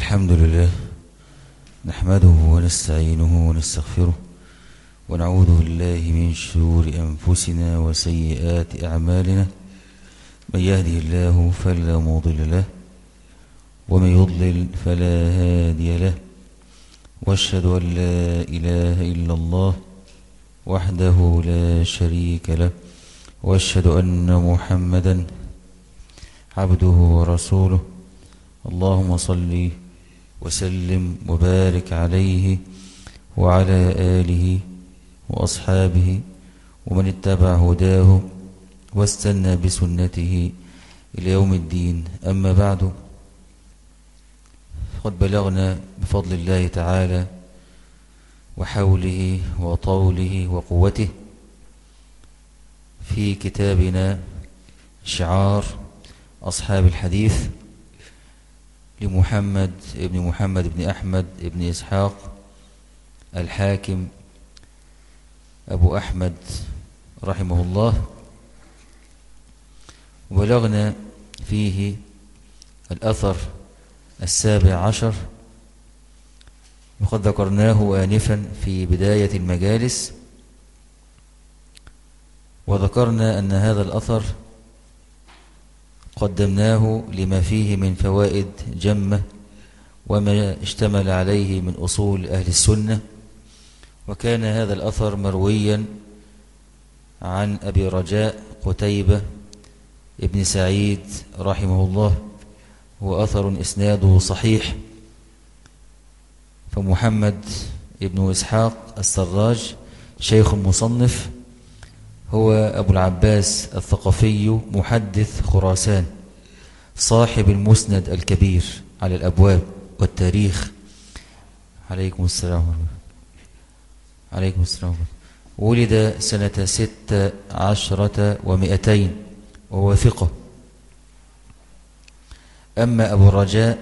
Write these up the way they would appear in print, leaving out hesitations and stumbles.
الحمد لله نحمده ونستعينه ونستغفره ونعوذ بالله من شرور أنفسنا وسيئات أعمالنا. من يهده الله فلا مضل له ومن يضلل فلا هادي له، واشهد أن لا إله إلا الله وحده لا شريك له، واشهد أن محمدا عبده ورسوله. اللهم صل وسلم وبارك عليه وعلى آله وأصحابه ومن اتبع هداه واستنى بسنته إلى يوم الدين. أما بعد، قد بلغنا بفضل الله تعالى وحوله وطوله وقوته في كتابنا شعار أصحاب الحديث لمحمد بن أحمد بن إسحاق الحاكم أبو أحمد رحمه الله. وبلغنا فيه الأثر 17، وقد ذكرناه آنفا في بداية المجالس، وذكرنا أن هذا الأثر قدمناه لما فيه من فوائد جمة وما اشتمل عليه من أصول أهل السنة. وكان هذا الأثر مرويا عن أبي رجاء قتيبة ابن سعيد رحمه الله، هو أثر إسناده صحيح. فمحمد ابن إسحاق السراج شيخ المصنف هو أبو العباس الثقفي محدث خراسان، صاحب المسند الكبير على الأبواب والتاريخ. عليكم السلام. عليكم السلام. ولد سنة 16 و200 وهو ثقة. أما أبو الرجاء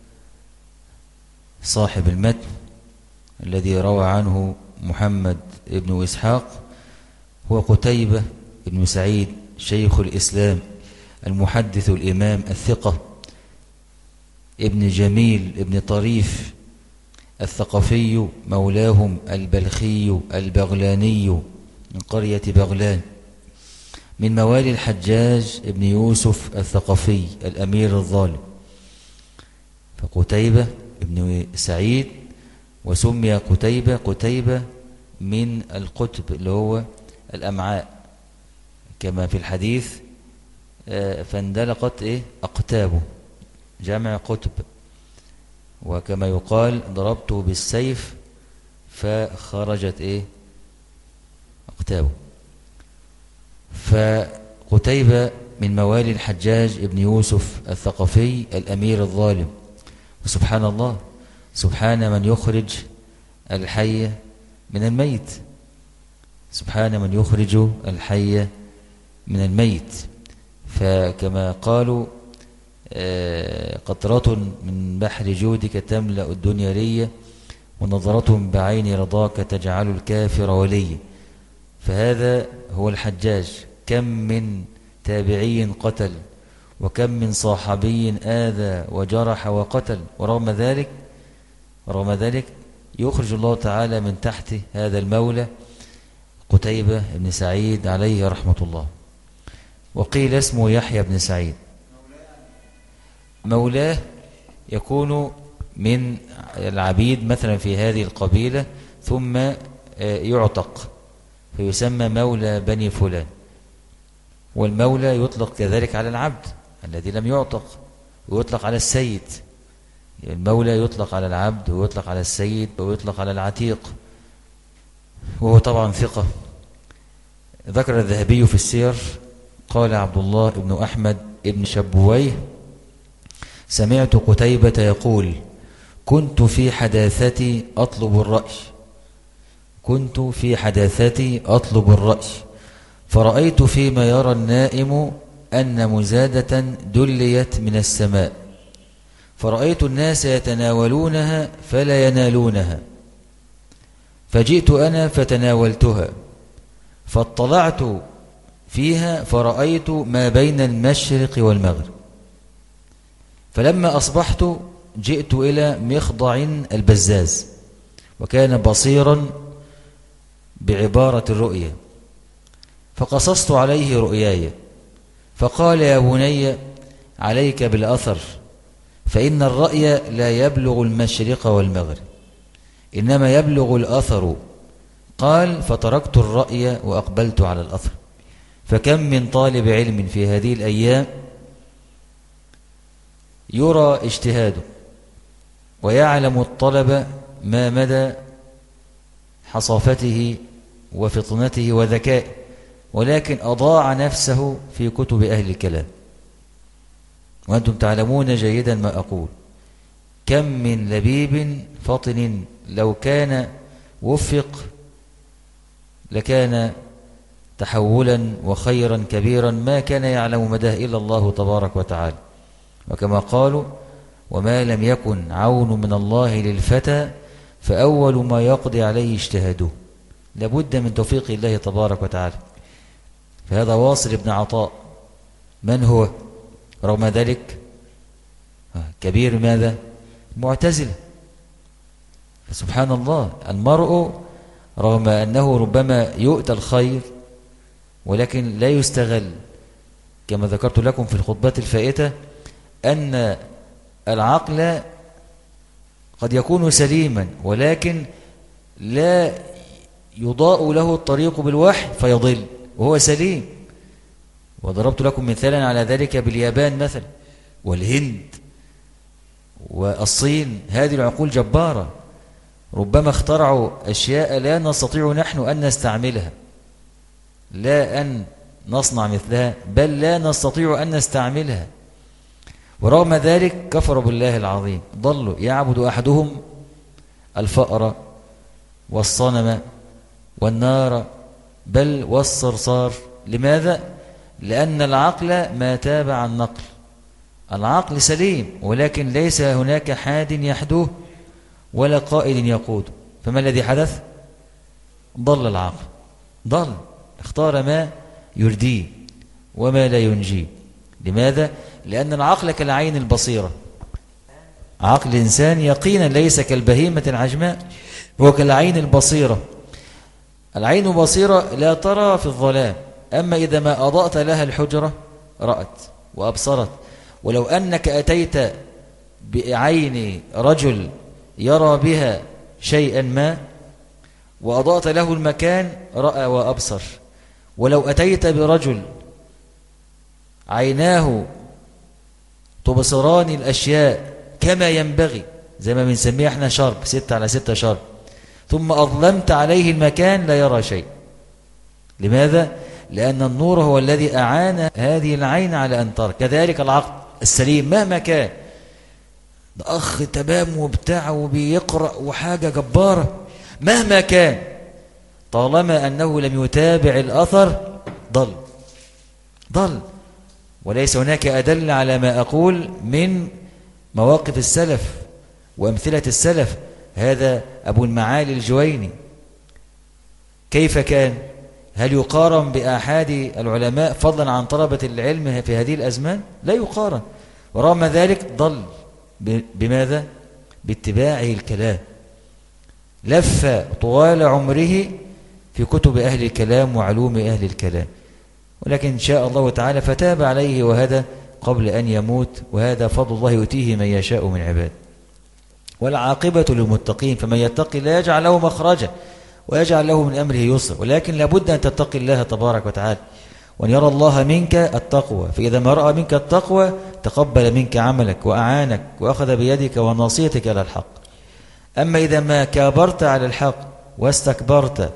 صاحب المتن الذي روى عنه محمد ابن إسحاق هو قتيبة ابن سعيد شيخ الإسلام المحدث الإمام الثقة ابن جميل ابن طريف الثقفي، مولاهم البلخي البغلاني من قرية بغلان، من موالي الحجاج ابن يوسف الثقفي الأمير الظالم. فقتيبة ابن سعيد، وسمي قتيبة من القتب اللي هو الأمعاء، كما في الحديث فاندلقت أقتابه، جمع قتب. وكما يقال ضربته بالسيف فخرجت أقتابه. فقتيبة من موالي الحجاج ابن يوسف الثقفي الأمير الظالم. وسبحان الله، سبحان من يخرج الحي من الميت، سبحان من يخرج الحي من الميت. فكما قالوا قطرة من بحر جودك تملأ الدنيا ريا، ونظرة بعين رضاك تجعل الكافر وليا. فهذا هو الحجاج. كم من تابعي قتل، وكم من صحابي آذى وجرح وقتل، ورغم ذلك يخرج الله تعالى من تحت هذا المولى قتيبة بن سعيد عليه رحمة الله. وقيل اسمه يحيى بن سعيد. مولاه يكون من العبيد مثلا في هذه القبيلة، ثم يعتق فيسمى مولى بني فلان. والمولى يطلق كذلك على العبد الذي لم يعتق، ويطلق على السيد. المولى يطلق على العبد، ويطلق على السيد، ويطلق على العتيق. وهو طبعا ثقة. ذكر الذهبي في السير قال عبد الله بن أحمد بن شبويه: سمعت قتيبة يقول: كنت في حداثتي أطلب الرأي، فرأيت فيما يرى النائم أن مزادة دليت من السماء، فرأيت الناس يتناولونها فلا ينالونها، فجئت أنا فتناولتها، فاطلعت فيها فرأيت ما بين المشرق والمغرب، فلما أصبحت جئت إلى مخضع البزاز وكان بصيرا بعبارة الرؤيا، فقصصت عليه رؤياي، فقال يا بني عليك بالأثر، فإن الرأي لا يبلغ المشرق والمغرب، إنما يبلغ الأثر. قال فتركت الرأي وأقبلت على الأثر. فكم من طالب علم في هذه الأيام يرى اجتهاده ويعلم الطلب ما مدى حصافته وفطنته وذكائه، ولكن أضاع نفسه في كتب أهل الكلام. وأنتم تعلمون جيدا ما أقول، كم من لبيب فطن لو كان وفق لكان تحولا وخيرا كبيرا ما كان يعلم مداه إلا الله تبارك وتعالى. وكما قالوا وما لم يكن عون من الله للفتى فأول ما يقضي عليه اجتهاده. لابد من توفيق الله تبارك وتعالى. فهذا واصل بن عطاء من هو؟ رغم ذلك كبير ماذا؟ معتزلة. فسبحان الله، المرء رغم أنه ربما يؤتى الخير ولكن لا يستغل. كما ذكرت لكم في الخطبات الفائتة أن العقل قد يكون سليما ولكن لا يضاء له الطريق بالوحي فيضل وهو سليم. وضربت لكم مثالا على ذلك باليابان مثلا والهند والصين. هذه العقول جبارة، ربما اخترعوا أشياء لا نستطيع نحن أن نستعملها، لا أن نصنع مثلها، بل لا نستطيع أن نستعملها. ورغم ذلك كفروا بالله العظيم، ضلوا يعبد أحدهم الفأر والصنم والنار بل والصرصار. لماذا؟ لأن العقل ما تابع النقل، العقل سليم ولكن ليس هناك حاد يحدوه ولا قائد يقوده. فما الذي حدث؟ ضل العقل، ضل، اختار ما يرديه وما لا ينجيه. لماذا؟ لأن العقل كالعين البصيرة، عقل الإنسان يقينا ليس كالبهيمة العجماء، هو كالعين البصيرة. العين البصيرة لا ترى في الظلام، أما إذا ما أضأت لها الحجرة رأت وأبصرت. ولو أنك أتيت بعين رجل يرى بها شيئا ما وأضأت له المكان رأى وأبصر. ولو أتيت برجل عيناه تبصران الأشياء كما ينبغي، زي ما بنسميه احنا شرب 6/6 شرب، ثم أظلمت عليه المكان لا يرى شيء. لماذا؟ لأن النور هو الذي أعان هذه العين على أن ترى. كذلك العقل السليم مهما كان، ده أخ تمام وبتاع وبيقرأ وحاجة جبارة، مهما كان طالما أنه لم يتابع الأثر ضل. وليس هناك أدل على ما أقول من مواقف السلف وأمثلة السلف. هذا أبو المعالي الجويني كيف كان؟ هل يقارن بأحد العلماء فضلا عن طلبة العلم في هذه الأزمان؟ لا يقارن. ورغم ذلك ضل بماذا؟ باتباعه الكلام. لف طوال عمره في كتب أهل الكلام وعلوم أهل الكلام، ولكن إن شاء الله تعالى فتاب عليه وهدى قبل أن يموت، وهذا فضل الله يؤتيه من يشاء من عباده. والعاقبة للمتقين، فمن يتقي الله يجعل له مخرجا ويجعل له من أمره يسرا. ولكن لابد أن تتقي الله تبارك وتعالى وأن يرى الله منك التقوى، فإذا ما رأى منك التقوى تقبل منك عملك وأعانك وأخذ بيدك وناصيتك على الحق. أما إذا ما كابرت على الحق واستكبرت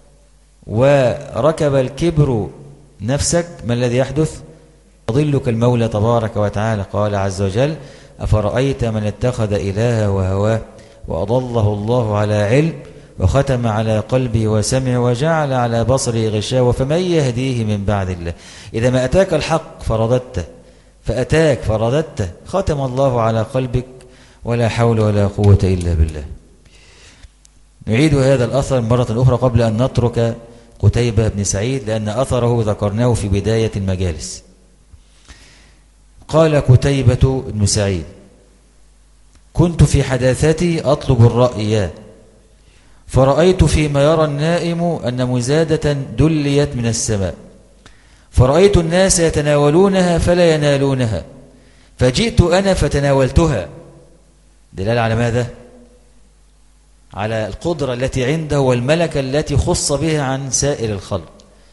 وركب الكبر نفسك، ما الذي يحدث؟ يضلك المولى تبارك وتعالى. قال عز وجل أفرأيت من اتخذ إلهه وهواه وأضله الله على علم وختم على قلبه وسمع وجعل على بصره غشاوة فمن يهديه من بعد الله. إذا ما أتاك الحق فرددته، فأتاك فرددته، ختم الله على قلبك ولا حول ولا قوة إلا بالله. نعيد هذا الأثر مرة أخرى قبل أن نترك قتيبة بن سعيد، لأن أثره ذكرناه في بداية المجالس. قال قتيبة بن سعيد كنت في حداثتي أطلب الرأي، فرأيت فيما يرى النائم أن مزادة دليت من السماء، فرأيت الناس يتناولونها فلا ينالونها، فجئت أنا فتناولتها. دلالة على ماذا؟ على القدرة التي عنده والملكة التي خص بها عن سائر الخلق.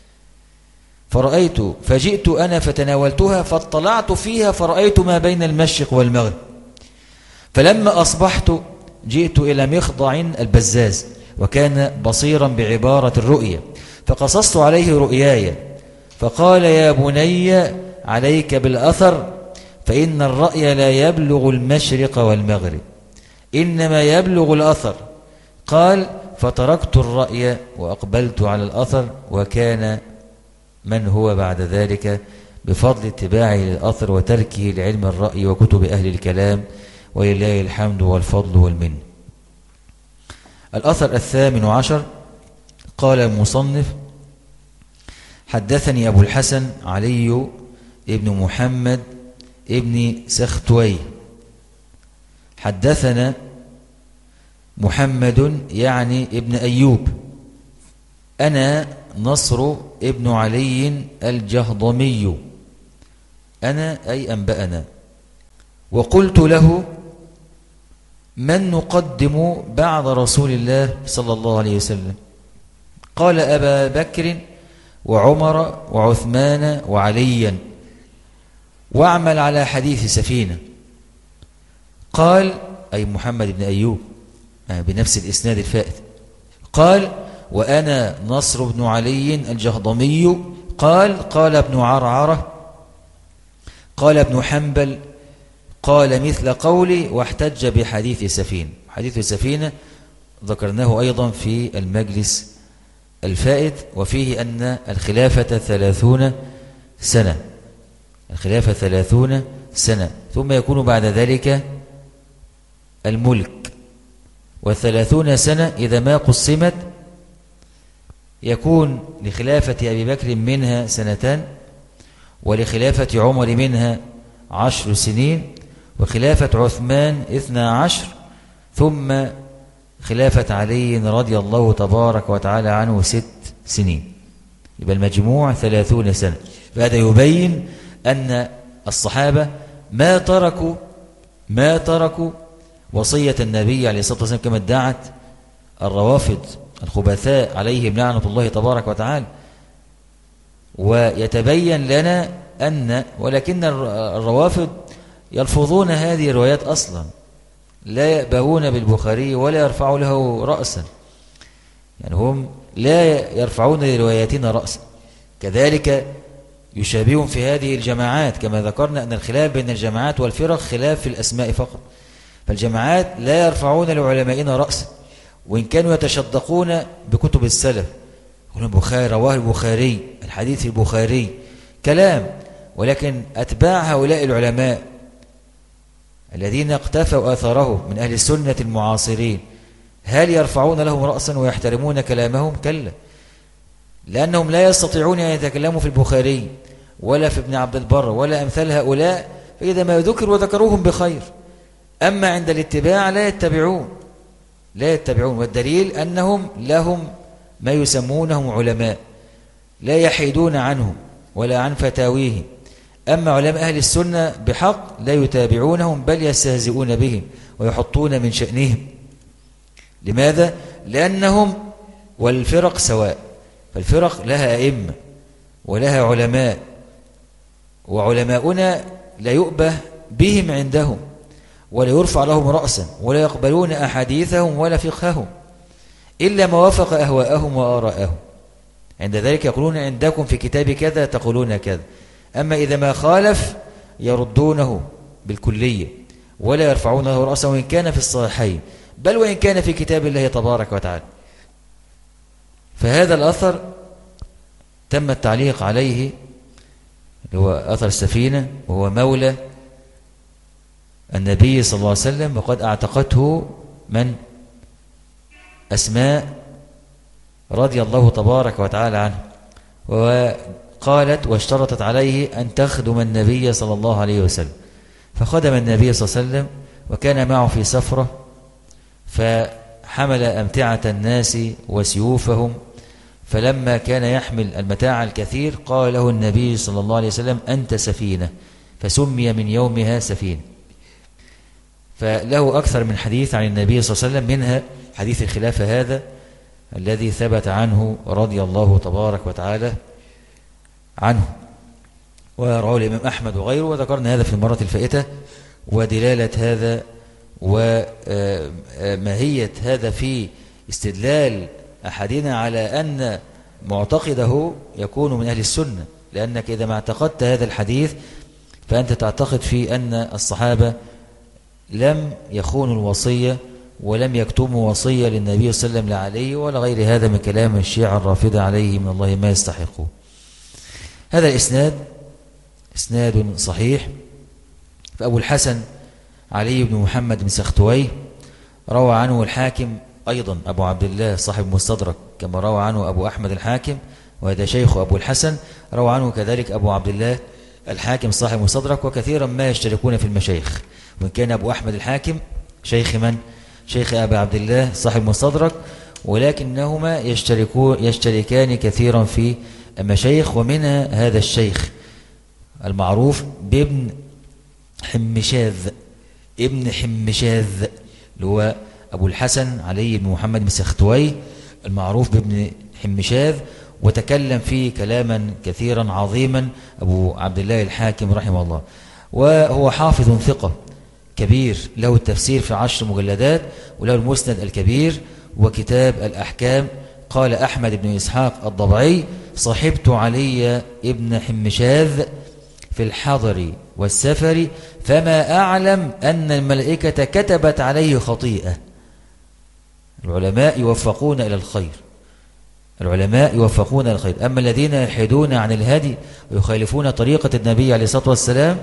فجئت أنا فتناولتها، فاطلعت فيها فرأيت ما بين المشرق والمغرب. فلما أصبحت جئت إلى مخضع البزاز، وكان بصيرا بعبارة الرؤيا، فقصصت عليه رؤياي، فقال: يا بني عليك بالأثر، فإن الرأي لا يبلغ المشرق والمغرب، إنما يبلغ الأثر. قال: فتركت الرأي وأقبلت على الأثر، وكان من هو بعد ذلك بفضل اتباعه للأثر وتركه لعلم الرأي وكتب أهل الكلام، ولله الحمد والفضل والمن. الأثر 18 قال المصنف: حدثني أبو الحسن علي ابن محمد ابن سختوي حدثنا محمد يعني ابن أيوب، أنا نصر ابن علي الجهضمي، أنا أي أنبأنا. وقلت له: من نقدم بعد رسول الله صلى الله عليه وسلم؟ قال: أبا بكر وعمر وعثمان وعليا، واعمل على حديث سفينة. قال: أي محمد بن أيوب بنفس الإسناد الفائت. قال: وأنا نصر بن علي الجهضمي. قال ابن عرعرة، قال ابن حنبل، قال مثل قولي، واحتج بحديث سفينة. حديث سفينة ذكرناه أيضا في المجلس الفائت، وفيه أن الخلافة 30 سنة، الخلافة 30 سنة، ثم يكون بعد ذلك الملك. و30 سنة إذا ما قسمت يكون لخلافة أبي بكر منها 2 سنة، ولخلافة عمر منها 10 سنين، وخلافة عثمان 12، ثم خلافة علي رضي الله تبارك وتعالى عنه 6 سنين، يبقى المجموع 30 سنة. فهذا يبين أن الصحابة ما تركوا وصية النبي عليه الصلاة والسلام كما ادعت الروافض الخبثاء عليهم لعنة الله تبارك وتعالى. ويتبين لنا ولكن الروافض يلفظون هذه الروايات أصلا، لا يأبهون بالبخاري ولا يرفعوا له رأسا، يعني هم لا يرفعون لرواياتنا رأسا. كذلك يشابهون في هذه الجماعات، كما ذكرنا أن الخلاف بين الجماعات والفرق خلاف في الأسماء فقط، فالجماعات لا يرفعون لعلمائنا رأسا، وإن كانوا يتشدقون بكتب السلف، يقولون البخاري رواه البخاري، الحديث البخاري، كلام. ولكن أتباع هؤلاء العلماء الذين اقتفوا آثاره من أهل السنة المعاصرين، هل يرفعون لهم رأسا ويحترمون كلامهم؟ كلا، لأنهم لا يستطيعون أن يتكلموا في البخاري ولا في ابن عبد البر ولا أمثال هؤلاء، فإذا ما ذكر وذكروهم بخير. أما عند الاتباع لا يتبعون، والدليل أنهم لهم ما يسمونهم علماء لا يحيدون عنهم ولا عن فتاويهم. أما علماء أهل السنة بحق لا يتابعونهم، بل يستهزئون بهم ويحطون من شأنهم. لماذا؟ لأنهم والفرق سواء، فالفرق لها أئمة ولها علماء، وعلماؤنا لا يؤبه بهم عندهم ولا يرفع لهم رأسا، ولا يقبلون أحاديثهم ولا فقههم إلا ما وافق أهواءهم وآراءهم. عند ذلك يقولون عندكم في كتاب كذا تقولون كذا، أما إذا ما خالف يردونه بالكلية ولا يرفعون له رأسا، وإن كان في الصحيحين، بل وإن كان في كتاب الله تبارك وتعالى. فهذا الأثر تم التعليق عليه، هو أثر السفينة، وهو مولى النبي صلى الله عليه وسلم، وقد اعتقته من؟ أسماء رضي الله تبارك وتعالى عنه، وقالت واشترطت عليه أن تخدم النبي صلى الله عليه وسلم، فخدم النبي صلى الله عليه وسلم وكان معه في سفرة فحمل أمتعة الناس وسيوفهم، فلما كان يحمل المتاع الكثير قال له النبي صلى الله عليه وسلم أنت سفينة، فسمي من يومها سفينة. فله أكثر من حديث عن النبي صلى الله عليه وسلم، منها حديث الخلافة هذا الذي ثبت عنه رضي الله تبارك وتعالى عنه، ورواه الإمام أحمد وغيره، وذكرنا هذا في المرة الفائتة، ودلالة هذا وماهية هذا في استدلال أحدنا على أن معتقده يكون من أهل السنة، لأنك إذا ما اعتقدت هذا الحديث فأنت تعتقد في أن الصحابة لم يخونوا الوصية ولم يكتموا وصية للنبي صلى الله عليه وسلم لا عليه ولا غير هذا من كلام الشيعة الرافضة عليه من الله ما يستحقون. هذا الإسناد إسناد صحيح. فأبو الحسن علي بن محمد بن سختويه روى عنه الحاكم أيضا أبو عبد الله صاحب مستدرك، كما روى عنه أبو أحمد الحاكم وهذا شيخ أبو الحسن، روى عنه كذلك أبو عبد الله الحاكم صاحب مستدرك، وكثيرا ما يشتركون في المشايخ، وإن كان أبو أحمد الحاكم شيخ من؟ شيخ أبي عبد الله صاحب مستدرك، ولكنهما يشتركان كثيرا في المشايخ، ومنها هذا الشيخ المعروف بابن حمشاذ، ابن حمشاذ اللي هو أبو الحسن علي بن محمد بن سختويه المعروف بابن حمشاذ، وتكلم فيه كلاما كثيرا عظيما أبو عبد الله الحاكم رحمه الله، وهو حافظ ثقة كبير، له التفسير في 10 مجلدات، وله المسند الكبير وكتاب الأحكام. قال أحمد بن إسحاق الضبعي صحبت علي ابن حمشاذ في الحضر والسفر فما أعلم أن الملائكة كتبت عليه خطيئة. العلماء يوفقون إلى الخير، العلماء يوفقون إلى الخير، أما الذين يحيدون عن الهدي ويخالفون طريقة النبي عليه الصلاة والسلام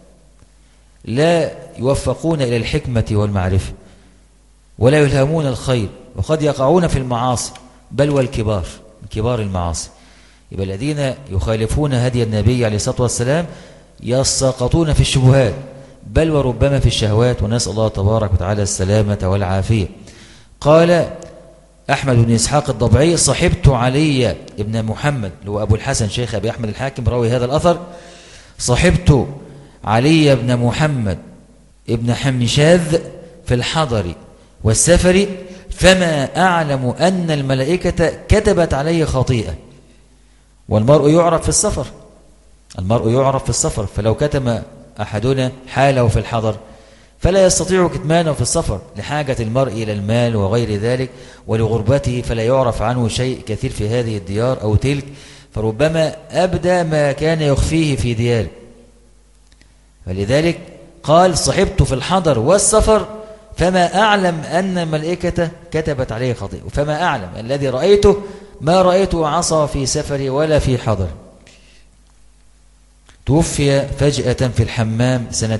لا يوفقون إلى الحكمة والمعرفة ولا يلهمون الخير، وقد يقعون في المعاصي بل والكبار كبار المعاصي. يبقى الذين يخالفون هدي النبي عليه الصلاة والسلام يسقطون في الشبهات بل وربما في الشهوات، ونسأل الله تبارك وتعالى السلامة والعافية. قال أحمد بن إسحاق الضبعي صحبت علي ابن محمد اللي هو أبو الحسن شيخ أبي أحمد الحاكم راوي هذا الأثر، صحبت علي بن محمد ابن حمشاذ في الحضر والسفر فما أعلم أن الملائكة كتبت عليه خطيئة. والمرء يعرف في السفر، المرء يعرف في السفر، فلو كتم أحدنا حاله في الحضر فلا يستطيع كتمانه في السفر لحاجة المرء إلى المال وغير ذلك، ولغربته فلا يعرف عنه شيء كثير في هذه الديار أو تلك، فربما أبدى ما كان يخفيه في دياره. فلذلك قال صحبت في الحضر والسفر فما أعلم أن الملائكة كتبت عليه خطيئة، فما أعلم الذي رأيته ما رأيته عصى في سفر ولا في حضر. توفي فجأة في الحمام سنة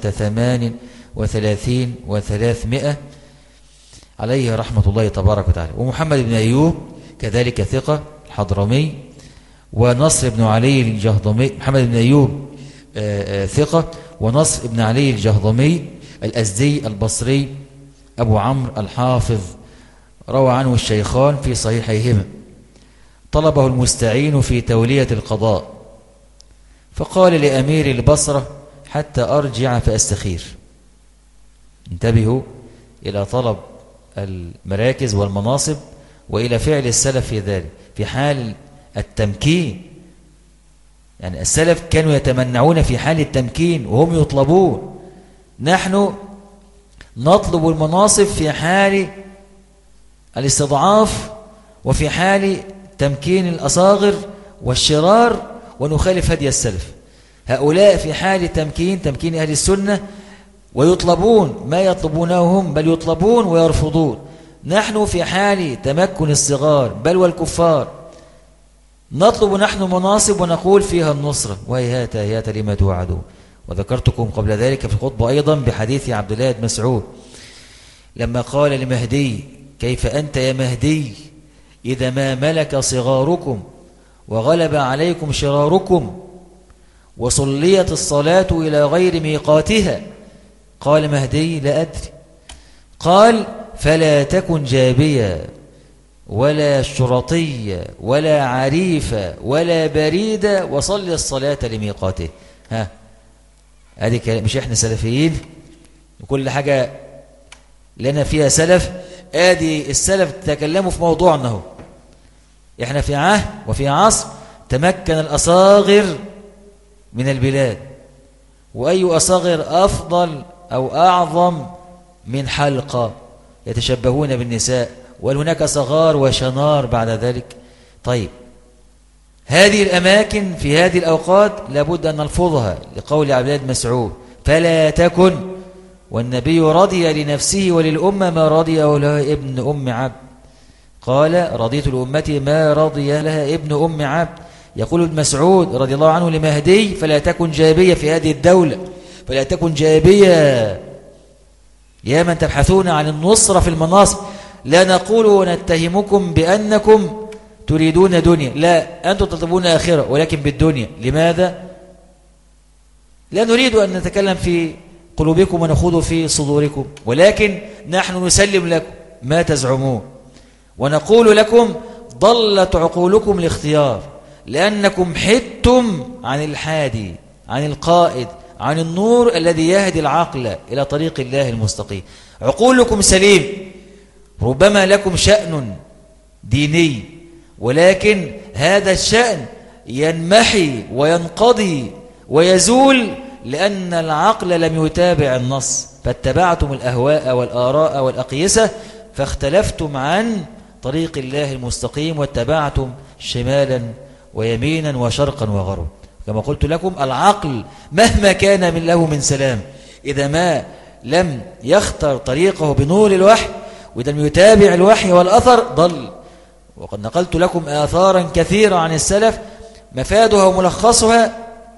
38 و300 عليه رحمة الله تبارك وتعالى. ومحمد بن أيوب كذلك ثقة الحضرمي، ونصر بن علي الجهضمي. محمد بن أيوب ثقة، ونصر بن علي الجهضمي الأزدي البصري أبو عمرو الحافظ روى عنه الشيخان في صحيحيهما. طلبه المستعين في تولية القضاء فقال لأمير البصرة حتى أرجع فأستخير. انتبهوا إلى طلب المراكز والمناصب وإلى فعل السلف في ذلك في حال التمكين. يعني السلف كانوا يتمنعون في حال التمكين وهم يطلبون، نحن نطلب المناصب في حال الاستضعاف وفي حال تمكين الأصاغر والشرار ونخالف هدي السلف. هؤلاء في حال تمكين أهل السنة ويطلبون ما يطلبونه هم بل يطلبون ويرفضون. نحن في حال تمكن الصغار بل والكفار نطلب نحن مناصب ونقول فيها النصرة وهيهات هيهات لما توعدون. وذكرتكم قبل ذلك في الخطبة أيضا بحديث عبد الله بن مسعود لما قال لمهدي كيف أنت يا مهدي إذا ما ملك صغاركم وغلب عليكم شراركم وصليت الصلاة إلى غير ميقاتها. قال مهدي لا أدري قال فلا تكن جابية ولا شرطية ولا عريفة ولا بريدة وصل الصلاة لميقاته. ها هذه مش احنا سلفيين وكل حاجة لنا فيها سلف؟ ادي السلف تكلموا في موضوعنا اهو. احنا في عهد وفي عصر تمكن الأصاغر من البلاد، وأي أصاغر أفضل أو أعظم من حلقة يتشبهون بالنساء، وهناك صغار وشنار بعد ذلك. طيب هذه الأماكن في هذه الأوقات لابد أن نلفظها لقول عبد الله بن مسعود فلا تكن، والنبي رضي لنفسه وللأمة ما رضي لها ابن أم عبد. قال رضيت لأمتي ما رضي لها ابن أم عبد. يقول ابن مسعود رضي الله عنه لمهدي فلا تكن جابية في هذه الدولة، فلا تكن جابية يا من تبحثون عن النصرة في المناصب. لا نقول ونتهمكم بأنكم تريدون دنيا، لا، أنتم تطلبون آخرة ولكن بالدنيا. لماذا؟ لا نريد أن نتكلم في قلوبكم ونخوض في صدوركم، ولكن نحن نسلم لكم ما تزعمون ونقول لكم ضلت عقولكم الاختيار، لأنكم حدتم عن الحادي، عن القائد، عن النور الذي يهدي العقل إلى طريق الله المستقيم. عقولكم سليم، ربما لكم شأن ديني، ولكن هذا الشأن ينمحي وينقضي ويزول لأن العقل لم يتابع النص، فاتبعتم الأهواء والآراء والأقيسة فاختلفتم عن طريق الله المستقيم واتبعتم شمالا ويمينا وشرقا وغربا. كما قلت لكم العقل مهما كان من له من سلام، إذا ما لم يختر طريقه بنور الوحي وإذا لم يتابع الوحي والأثر ضل. وقد نقلت لكم آثارا كثيرة عن السلف مفادها وملخصها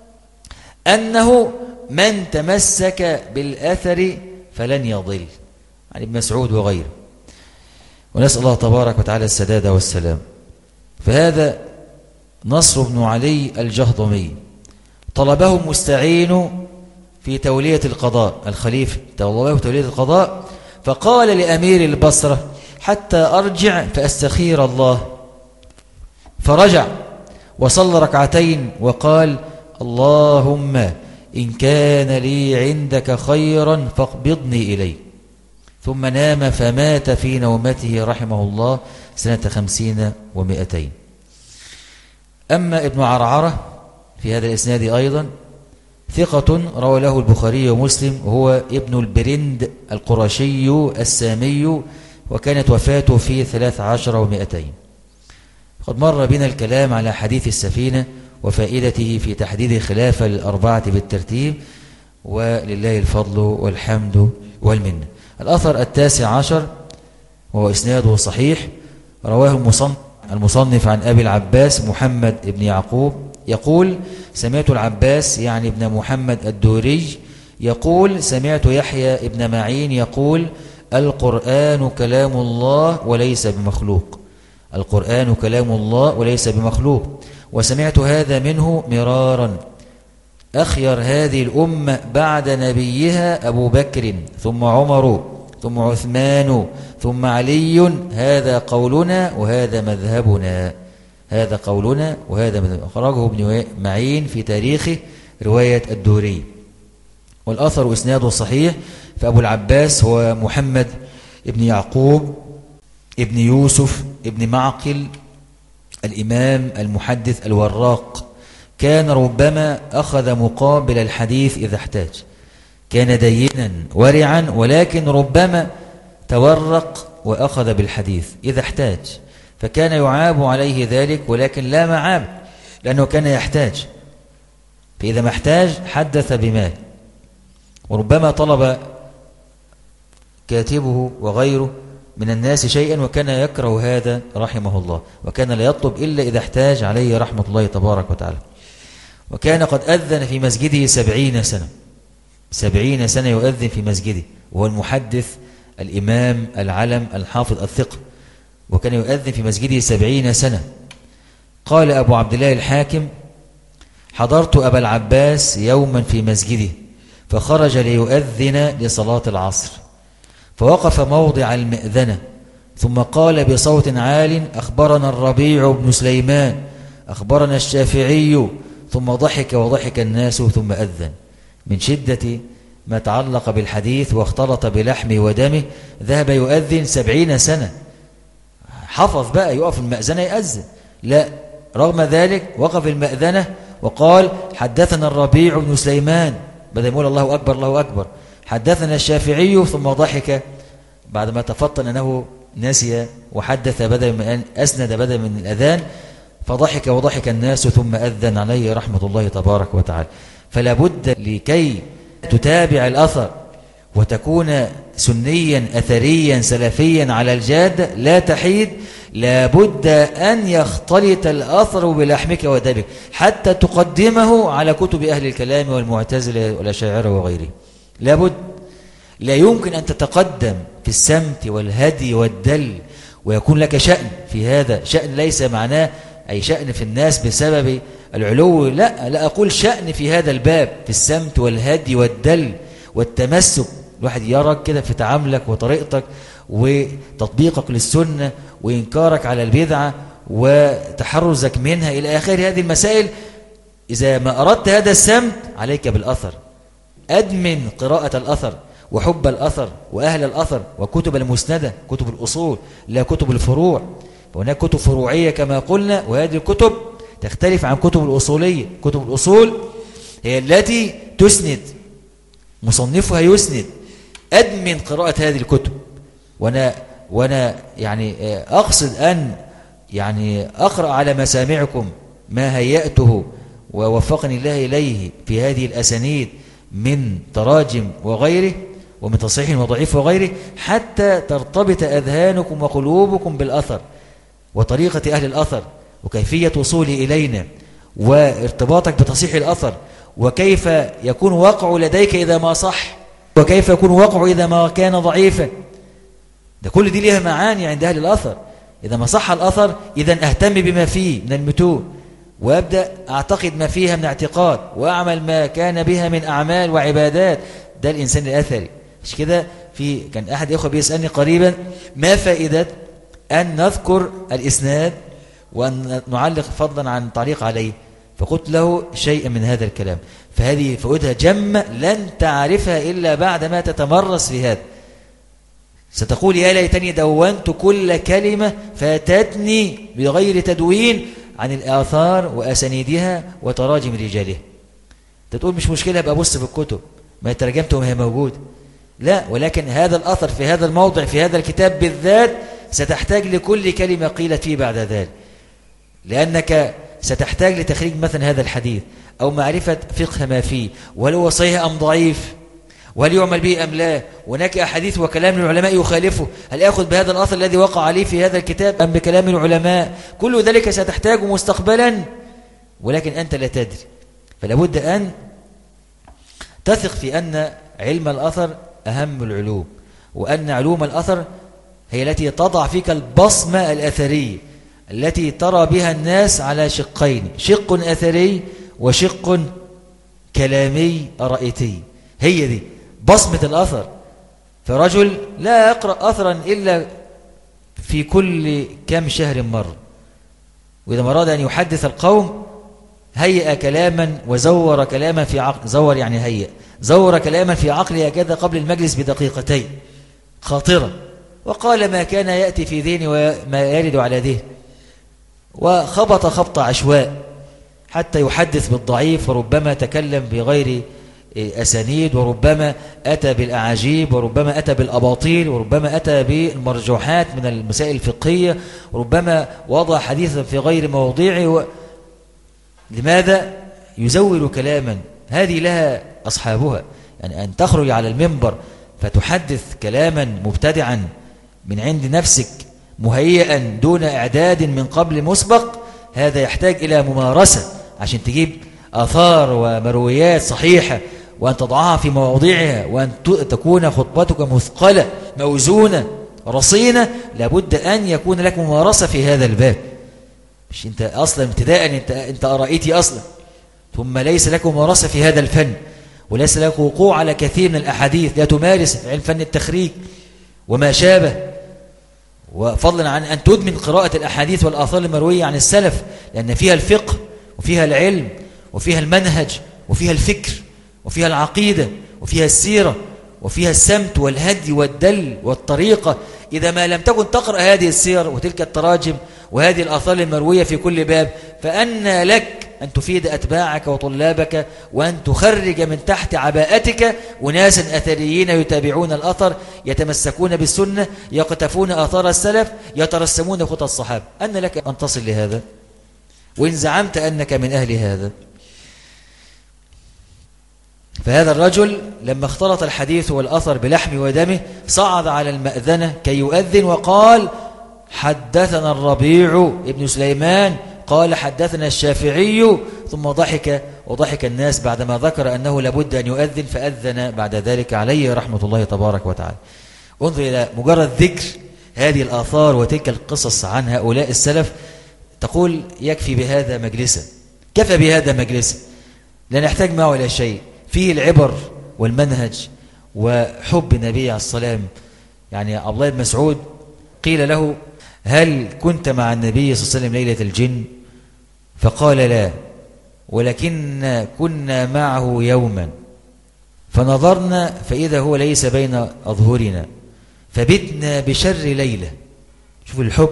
أنه من تمسك بالأثر فلن يضل، عن ابن مسعود وغيره. ونسأل الله تبارك وتعالى السداد والسلام. فهذا نصر بن علي الجهضمي طلبه المستعين في تولية القضاء، الخليفة طلبه تولية القضاء، فقال لأمير البصرة حتى أرجع فأستخير الله، فرجع وصلى ركعتين وقال اللهم إن كان لي عندك خيرا فاقبضني إليه، ثم نام فمات في نومته رحمه الله سنة 50 و200. أما ابن عرعرة في هذا الإسناد أيضا ثقة روى له البخاري ومسلم، وهو ابن البرند القرشي السامي، وكانت وفاته في 13 و200. قد مر بنا الكلام على حديث السفينة وفائدته في تحديد الخلافة للأربعة بالترتيب، ولله الفضل والحمد والمنة. الأثر 19 وهو إسناده صحيح، رواه المصنف عن أبي العباس محمد بن يعقوب يقول سمعت العباس يعني ابن محمد الدوري يقول سمعت يحيى ابن معين يقول القرآن كلام الله وليس بمخلوق، القرآن كلام الله وليس بمخلوق. وسمعت هذا منه مرارا. أخير هذه الأمة بعد نبيها أبو بكر ثم عمر ثم عثمان ثم علي، هذا قولنا وهذا مذهبنا، هذا قولنا وهذا مذهبنا. أخرجه ابن معين في تاريخه رواية الدوري، والأثر إسناده صحيح. فأبو العباس هو محمد ابن يعقوب ابن يوسف ابن معقل الإمام المحدث الوراق، كان ربما أخذ مقابل الحديث إذا احتاج، كان دينا ورعا، ولكن ربما تورق وأخذ بالحديث إذا احتاج، فكان يعاب عليه ذلك، ولكن لا معاب لأنه كان يحتاج، فإذا ما احتاج حدث بما، وربما طلب كاتبه وغيره من الناس شيئا وكان يكره هذا رحمه الله، وكان لا يطلب إلا إذا احتاج عليه رحمة الله تبارك وتعالى. وكان قد أذن في مسجده 70 سنة، 70 سنة يؤذن في مسجده، وهو المحدث الإمام العلم الحافظ الثقة، وكان يؤذن في مسجده 70 سنة. قال أبو عبد الله الحاكم حضرت أبا العباس يوما في مسجده فخرج ليؤذن لصلاة العصر، فوقف موضع المئذنة ثم قال بصوت عال: أخبرنا الربيع بن سليمان أخبرنا الشافعي، ثم ضحك وضحك الناس ثم أذن. من شدة ما تعلق بالحديث واختلط بلحمه ودمه ذهب يؤذن 70 سنة. حفظ بقى يقف المأذنة يأذن، لا، رغم ذلك وقف المأذنة وقال: حدثنا الربيع بن سليمان، بدأ يقول الله أكبر الله أكبر، حدثنا الشافعي، ثم ضحك بعد ما تفطن أنه نسي وحدث بدل من أسند بدل من الأذان، فضحك وضحك الناس ثم أذن عليه رحمة الله تبارك وتعالى. فلا بد لكي تتابع الأثر وتكون سنيا أثريا سلفيا على الجادة لا تحيد، لا بد أن يختلط الأثر بلحمك ودمك حتى تقدمه على كتب أهل الكلام والمعتزلة والأشاعرة وغيره. لا بد، لا يمكن أن تتقدم في السمت والهدي والدل ويكون لك شأن في هذا. شأن ليس معناه أي شأن في الناس بسبب العلو، لا أقول شأن في هذا الباب، في السمت والهدي والدل والتمسك. الواحد يراك كده في تعاملك وطريقتك وتطبيقك للسنة وإنكارك على البدعة وتحرزك منها إلى آخر هذه المسائل. إذا ما أردت هذا السمت عليك بالأثر، أدمن قراءة الأثر وحب الأثر وأهل الأثر وكتب المسندة، كتب الأصول لا كتب الفروع. وهناك كتب فروعية كما قلنا، وهذه الكتب تختلف عن كتب الأصولية. كتب الأصول هي التي تسند، مصنفها يسند. أدمن قراءة هذه الكتب. وأنا يعني أقصد أن يعني أقرأ على مسامعكم ما هيأته ووفقني الله إليه في هذه الأسانيد من تراجم وغيره ومن تصحيح وضعيف وغيره، حتى ترتبط أذهانكم وقلوبكم بالأثر وطريقة أهل الأثر وكيفية وصوله إلينا وارتباطك بتصحيح الأثر، وكيف يكون وقعه لديك إذا ما صح، وكيف يكون وقعه إذا ما كان ضعيفا. ده كل دي ليها معاني عند أهل الأثر. إذا ما صح الأثر إذن أهتم بما فيه من المتون، وأبدأ أعتقد ما فيها من اعتقاد، وأعمل ما كان بها من أعمال وعبادات. ده الإنسان الأثري. مش كده؟ كان أحد إخوة بيسألني قريبا: ما فائدة أن نذكر الإسناد وأن نعلق فضلا عن تعليق عليه؟ فقلت له شيئا من هذا الكلام، فهذه فائدة جمة لن تعرفها إلا بعد ما تتمرس في هذا. ستقول: يا ليتني دونت كل كلمة فاتتني بغير تدوين عن الآثار وأسانيدها وتراجم رجالها. تقول مش مشكلة، أبقى أبص في الكتب ما ترجمته وهي موجودة. لا، ولكن هذا الأثر في هذا الموضع في هذا الكتاب بالذات ستحتاج لكل كلمة قيلت فيه بعد ذلك، لأنك ستحتاج لتخريج مثلا هذا الحديث أو معرفة فقه ما فيه، وهل هو صحيح أم ضعيف، وهل يعمل به أم لا، هناك أحاديث وكلام العلماء يخالفه، هل أخذ بهذا الأثر الذي وقع عليه في هذا الكتاب أم بكلام العلماء؟ كل ذلك ستحتاج مستقبلا، ولكن أنت لا تدري. فلا بد أن تثق في أن علم الأثر أهم العلوم، وأن علوم الأثر هي التي تضع فيك البصمة الأثرية التي ترى بها الناس على شقين: شق أثري وشق كلامي أرائتي. هي دي بصمة الأثر. فرجل لا يقرأ أثرا إلا في كل كم شهر مرة، وإذا أراد أن يحدث القوم هيئ كلاما وزور كلاما في عقل، زور يعني هيئ، زور كلاما في عقله كذا قبل المجلس بدقيقتين خاطرة، وقال ما كان يأتي في ذهني وما يرد على ذهن، وخبط خبط عشواء حتى يحدث بالضعيف، وربما تكلم بغير أسانيد، وربما أتى بالأعاجيب، وربما أتى بالأباطيل، وربما أتى بالمرجوحات من المسائل الفقهية، وربما وضع حديثا في غير موضعه. لماذا؟ يزور كلاما. هذه لها أصحابها. يعني أن تخرج على المنبر فتحدث كلاما مبتدعا من عند نفسك مهيئا دون إعداد من قبل مسبق، هذا يحتاج إلى ممارسة عشان تجيب آثار ومرويات صحيحة، وأن تضعها في مواضيعها، وأن تكون خطبتك مثقلة موزونة رصينة. لابد أن يكون لك ممارسة في هذا الباب. مش أنت أصلا ابتداء أنت أرأيتي أصلا، ثم ليس لك ممارسة في هذا الفن، وليس لك وقوع على كثير من الأحاديث، لا تمارس علم فن التخريج، وما شابه، وفضلا عن أن تدمن قراءة الأحاديث والآثار المروية عن السلف، لأن فيها الفقه وفيها العلم وفيها المنهج وفيها الفكر وفيها العقيدة وفيها السيرة وفيها السمت والهدي والدل والطريقة. إذا ما لم تكن تقرأ هذه السير وتلك التراجم وهذه الآثار المروية في كل باب، فأن لك أن تفيد أتباعك وطلابك وأن تخرج من تحت عباءتك أناسا أثريين يتابعون الأثر، يتمسكون بالسنة، يقتفون آثار السلف، يترسمون خطى الصحابة. أن لك أن تصل لهذا وإن زعمت أنك من أهل هذا. فهذا الرجل لما اختلط الحديث والأثر بلحم ودمه صعد على المأذنة كي يؤذن وقال: حدثنا الربيع ابن سليمان قال حدثنا الشافعي. ثم ضحك وضحك الناس بعدما ذكر أنه لابد أن يؤذن، فأذن بعد ذلك عليه رحمة الله تبارك وتعالى. انظر إلى مجرد ذكر هذه الآثار وتلك القصص عن هؤلاء السلف، تقول يكفي بهذا مجلسا، كفى بهذا مجلسا، لا نحتاج معه إلى شيء. فيه العبر والمنهج وحب النبي عليه الصلاة والسلام. يعني عبد الله بن مسعود قيل له: هل كنت مع النبي صلى الله عليه وسلم ليلة الجن؟ فقال: لا، ولكن كنا معه يوما فنظرنا فإذا هو ليس بين أظهرنا فبتنا بشر ليلة. شوف الحب،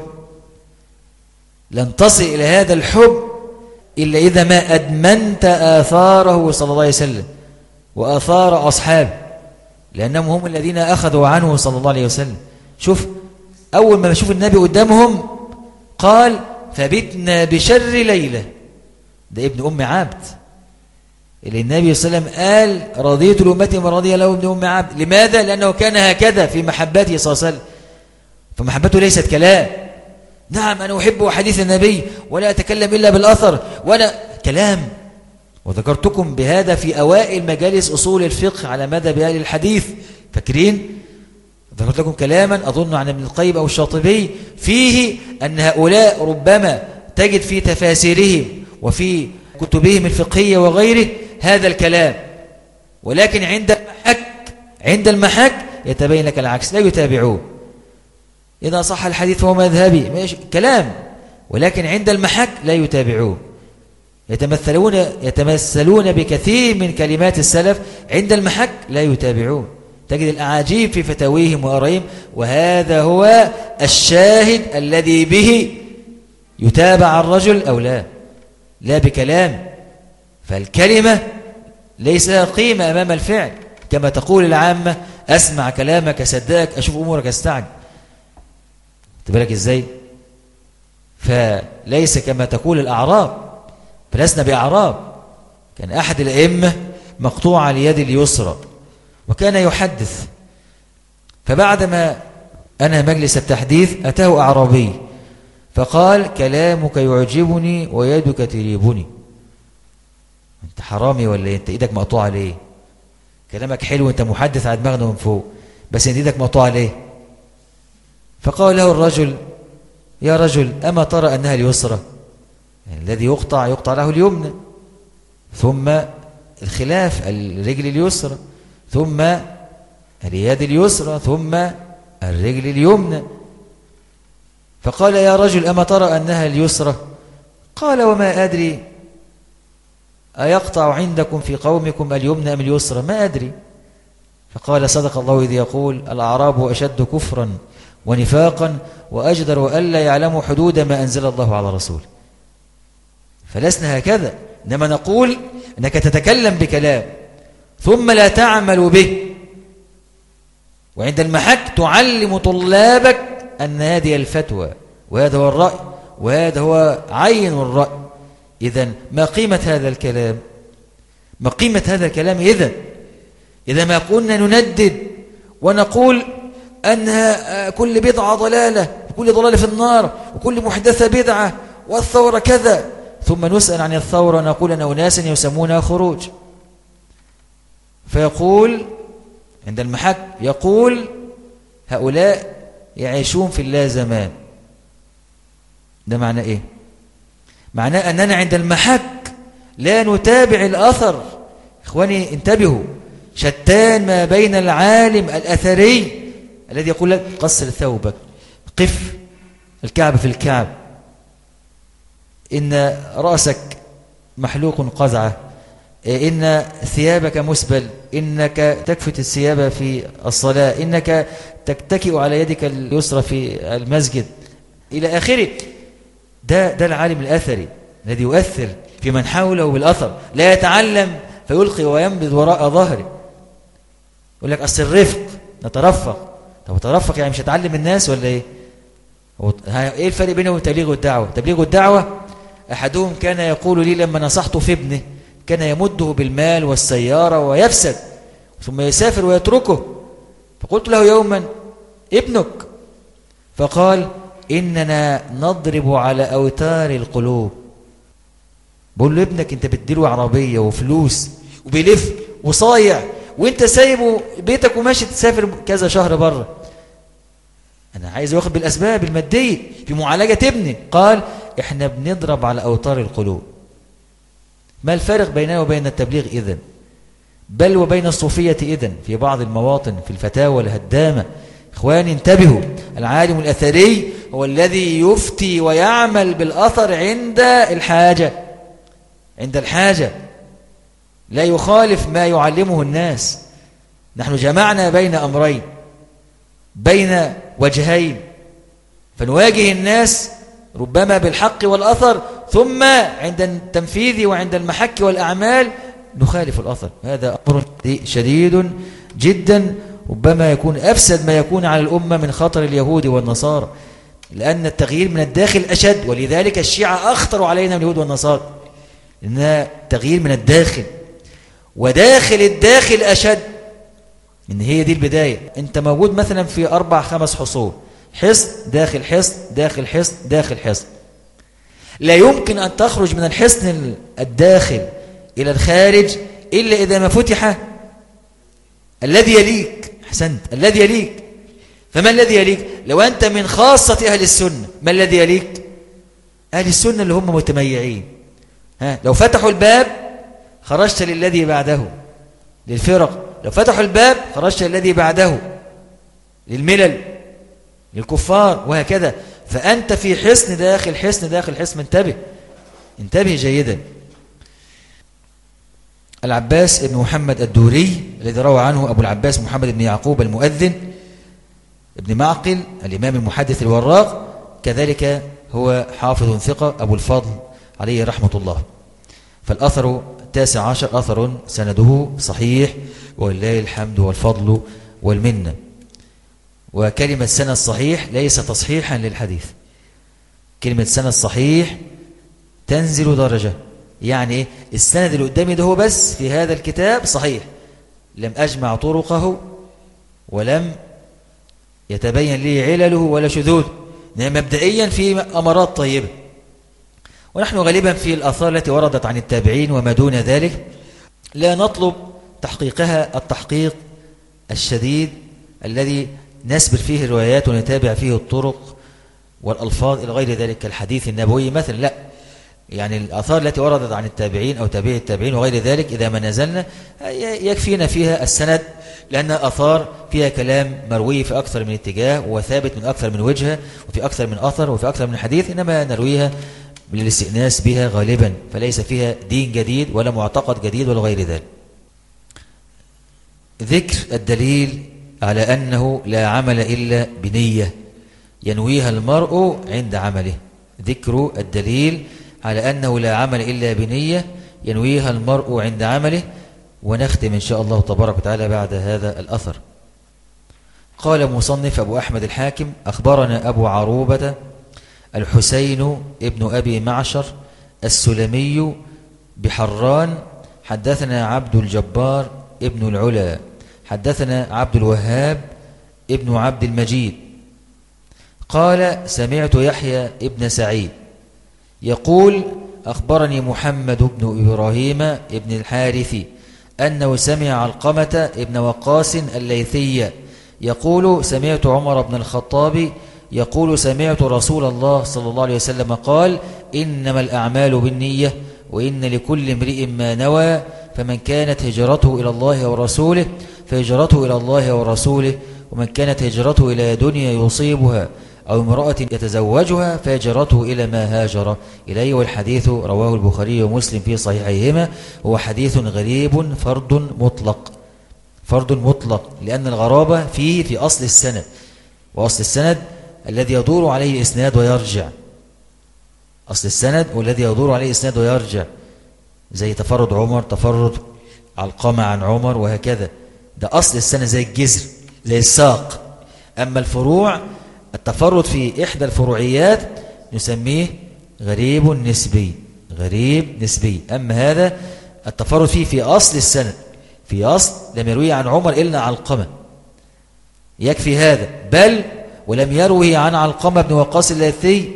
لن تصل إلى هذا الحب إلا إذا ما أدمنت آثاره صلى الله عليه وسلم وآثار أصحابه، لأنهم هم الذين أخذوا عنه صلى الله عليه وسلم. شوف، أول ما نشوف النبي قدامهم قال: فبتنا بشر ليلة. ده ابن أم عبد اللي النبي صلى الله عليه وسلم قال: رضيت لأمتي من رضي له ابن أم عبد. لماذا؟ لأنه كان هكذا في محبته صلى الله عليه وسلم. فمحبته ليست كلام. نعم أنا أحب حديث النبي ولا أتكلم إلا بالأثر وأنا كلام. وذكرتكم بهذا في أوائل مجالس أصول الفقه على مذهب أهل الحديث، فاكرين؟ ذكرت لكم كلاما أظن عن ابن القيم أو الشاطبي فيه أن هؤلاء ربما تجد في تفاسيرهم وفي كتبهم الفقهية وغيره هذا الكلام، ولكن عند المحك يتبين لك العكس، لا يتابعون. إذا صح الحديث فهو مذهبي، ماشي كلام، ولكن عند المحك لا يتابعون، يتمثلون بكثير من كلمات السلف، عند المحك لا يتابعون. تجد الأعاجيب في فتاويهم وأرائهم، وهذا هو الشاهد الذي به يتابع الرجل أو لا بكلام. فالكلمة ليس لها قيمة أمام الفعل، كما تقول العامة: أسمع كلامك أصدقك، أشوف أمورك أستعجب. تبالك إزاي؟ فليس كما تقول الأعراب، فلسنا بأعراب. كان أحد الأئمة مقطوع اليد اليسرى وكان يحدث، فبعدما أنهى مجلس التحديث أتاه أعرابي فقال: كلامك يعجبني ويدك تريبني. أنت حرامي ولا إيه؟ أنت إيدك مقطوعة ليه؟ كلامك حلو، أنت محدث على دماغنا من فوق، بس أنت إيدك مقطوعة ليه؟ فقال له الرجل: يا رجل أما ترى أنها اليسرى؟ يعني الذي يقطع له اليمنى، ثم الخلاف الرجل اليسرى، ثم اليد اليسرى، ثم الرجل اليمنى. فقال: يا رجل أما ترى أنها اليسرى؟ قال: وما أدري أيقطع عندكم في قومكم اليمنى أم اليسرى؟ ما أدري. فقال: صدق الله إذ يقول: الأعراب أشد كفرا ونفاقا وأجدر ألا يعلموا حدود ما أنزل الله على رسوله. فلسنا هكذا، إنما نقول أنك تتكلم بكلام ثم لا تعمل به، وعند المحك تعلم طلابك أن هذه الفتوى وهذا هو الرأي وهذا هو عين الرأي. إذن ما قيمة هذا الكلام؟ ما قيمة هذا الكلام إذا ما كنا نندد ونقول أنها كل بدعة ضلالة وكل ضلالة في النار وكل محدثة بدعة والثورة كذا، ثم نسأل عن الثورة نقول أن أناسا يسمونها خروج. فيقول عند المحك، يقول هؤلاء يعيشون في اللا زمان. ده معنى إيه؟ معناه أننا عند المحك لا نتابع الأثر. إخواني انتبهوا، شتان ما بين العالم الأثري الذي يقول لك قصر ثوبك، قف، الكعب في الكعب، إن رأسك محلوق قزعة، إن ثيابك مسبل، إنك تكفت الثياب في الصلاة، إنك تتكئ على يدك اليسرى في المسجد إلى آخره. ده العالم الأثري الذي يؤثر في من حوله بالأثر، لا يتعلم فيلقي وينبذ وراء ظهره. يقول لك أصل الرفق، نترفق. طب ترفق يعني مش هتعلم الناس ولا إيه؟ إيه الفرق بينه وبين تبليغ الدعوة؟ تبليغ الدعوة أحدهم كان يقول لي لما نصحته في ابنه، كان يمده بالمال والسيارة ويفسد ثم يسافر ويتركه، فقلت له يوما ابنك، فقال إننا نضرب على أوتار القلوب. بقول له ابنك انت بتديله عربية وفلوس وبيلف وصايع، وانت سايبه بيتك وماشي تسافر كذا شهر بره. انا عايز ياخد بالاسباب المادية في معالجة ابني. قال احنا بنضرب على اوتار القلوب. ما الفرق بيننا وبين التبليغ اذن؟ بل وبين الصوفية اذن في بعض المواطن في الفتاوى الهدامة. اخواني انتبهوا، العالم الاثري هو الذي يفتي ويعمل بالاثر عند الحاجة، عند الحاجة، لا يخالف ما يعلمه الناس. نحن جمعنا بين أمرين، بين وجهين، فنواجه الناس ربما بالحق والأثر، ثم عند التنفيذ وعند المحك والأعمال نخالف الأثر. هذا أمر شديد جدا، ربما يكون أفسد ما يكون على الأمة من خطر اليهود والنصارى، لأن التغيير من الداخل أشد، ولذلك الشيعة أخطر علينا من اليهود والنصارى، لأنها تغيير من الداخل، وداخل الداخل أشد. إن هي دي البداية. أنت موجود مثلا في 4-5 حصول، حصن داخل حصن داخل حصن داخل حصن، لا يمكن أن تخرج من الحصن الداخل إلى الخارج إلا إذا ما فتح الذي يليك. حسنت، الذي يليك. فما الذي يليك؟ لو أنت من خاصة أهل السنة، ما الذي يليك؟ أهل السنة اللي هم متميعين. لو فتحوا الباب خرجت للذي بعده، للفرق. لو فتحوا الباب خرجت للذي بعده، للملل، للكفار، وهكذا. فأنت في حصن داخل حصن داخل حصن. انتبه جيدا. العباس بن محمد الدوري الذي روى عنه أبو العباس محمد بن يعقوب المؤذن ابن معقل الإمام المحدث الوراق، كذلك هو حافظ ثقة أبو الفضل عليه رحمة الله. فالأثر 19 أثر سنده صحيح، ولله الحمد والفضل والمنة. وكلمة سند صحيح ليس تصحيحا للحديث. كلمة سند صحيح تنزل درجة، يعني السند اللي قدامي ده هو بس في هذا الكتاب صحيح، لم أجمع طرقه ولم يتبين لي علله ولا شذوذه، مبدئيا في أمارات طيبة. ونحن غالبا في الآثار التي وردت عن التابعين وما دون ذلك لا نطلب تحقيقها التحقيق الشديد الذي نسبر فيه الروايات ونتابع فيه الطرق والألفاظ إلى غير ذلك كالحديث النبوي مثلا. لا، يعني الآثار التي وردت عن التابعين أو تابعي التابعين وغير ذلك إذا ما نزلنا يكفينا فيها السند، لأن آثار فيها كلام مروي في أكثر من اتجاه وثابت من أكثر من وجهة وفي أكثر من أثر وفي أكثر من حديث، إنما نرويها للاستئناس بها غالبا، فليس فيها دين جديد ولا معتقد جديد ولا غير ذلك. ذكر الدليل على أنه لا عمل إلا بنية ينويها المرء عند عمله. ذكر الدليل على أنه لا عمل إلا بنية ينويها المرء عند عمله. ونختم إن شاء الله تبارك وتعالى بعد هذا الأثر. قال مصنف أبو أحمد الحاكم: أخبرنا أبو عروبة الحسين ابن أبي معشر السلمي بحران حدثنا عبد الجبار ابن العلا حدثنا عبد الوهاب ابن عبد المجيد قال: سمعت يحيى ابن سعيد يقول: أخبرني محمد بن إبراهيم ابن الحارث أنه سمع علقمة ابن وقاص الليثي يقول: سمعت عمر بن الخطاب يقول: سمعت رسول الله صلى الله عليه وسلم قال: إنما الأعمال بالنية وإن لكل امرئ ما نوى، فمن كانت هجرته إلى الله ورسوله فهجرته إلى الله ورسوله، ومن كانت هجرته إلى دنيا يصيبها أو امرأة يتزوجها فهجرته إلى ما هاجر إليه. والحديث رواه البخاري ومسلم في صحيحيهما، هو حديث غريب فرد مطلق، فرد مطلق، لأن الغرابة فيه في أصل السند، وأصل السند الذي يدور عليه الإسناد ويرجع، أصل السند والذي يدور عليه الإسناد ويرجع، زي تفرد عمر، تفرد علقمة عن عمر، وهكذا. ده أصل السند زي الجزر، زي الساق. أما الفروع التفرد في إحدى الفروعيات نسميه غريب نسبي، غريب نسبي. أما هذا التفرد فيه في أصل السند، في أصل لم يروي عن عمر إلا علقمة، يكفي هذا. بل ولم يروي عن علقمة بن وقاص الليثي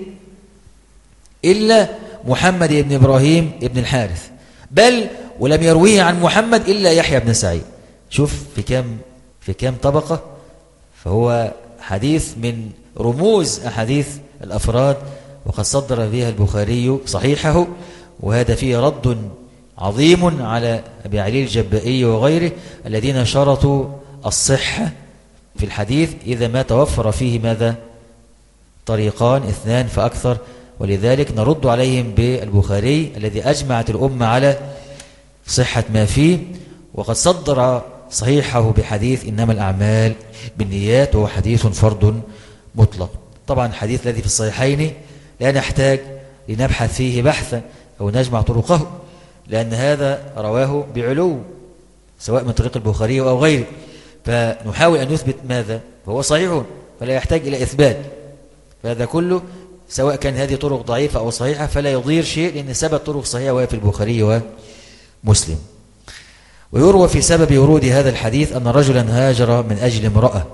إلا محمد بن إبراهيم بن الحارث، بل ولم يرويه عن محمد إلا يحيى بن سعيد. شوف في كام طبقة. فهو حديث من رموز أحاديث الأفراد، وقد صدر فيها البخاري صحيحه، وهذا فيه رد عظيم على أبي علي الجبائي وغيره الذين شرطوا الصحة في الحديث إذا ما توفر فيه ماذا؟ طريقان اثنان فأكثر. ولذلك نرد عليهم بالبخاري الذي أجمعت الأمة على صحة ما فيه، وقد صدر صحيحه بحديث إنما الأعمال بالنيات، وهو حديث فرد مطلق. طبعا الحديث الذي في الصحيحين لا نحتاج لنبحث فيه بحثا أو نجمع طرقه، لأن هذا رواه بعلو سواء من طريق البخاري أو غيره، فنحاول أن نثبت ماذا؟ فهو صحيح فلا يحتاج إلى إثبات. فهذا كله سواء كان هذه طرق ضعيفة أو صحيحة فلا يضير شيء، لأن سبب طرق صحيحة وهي في البخاري ومسلم. ويروى في سبب ورود هذا الحديث أن رجلا هاجر من أجل امرأة،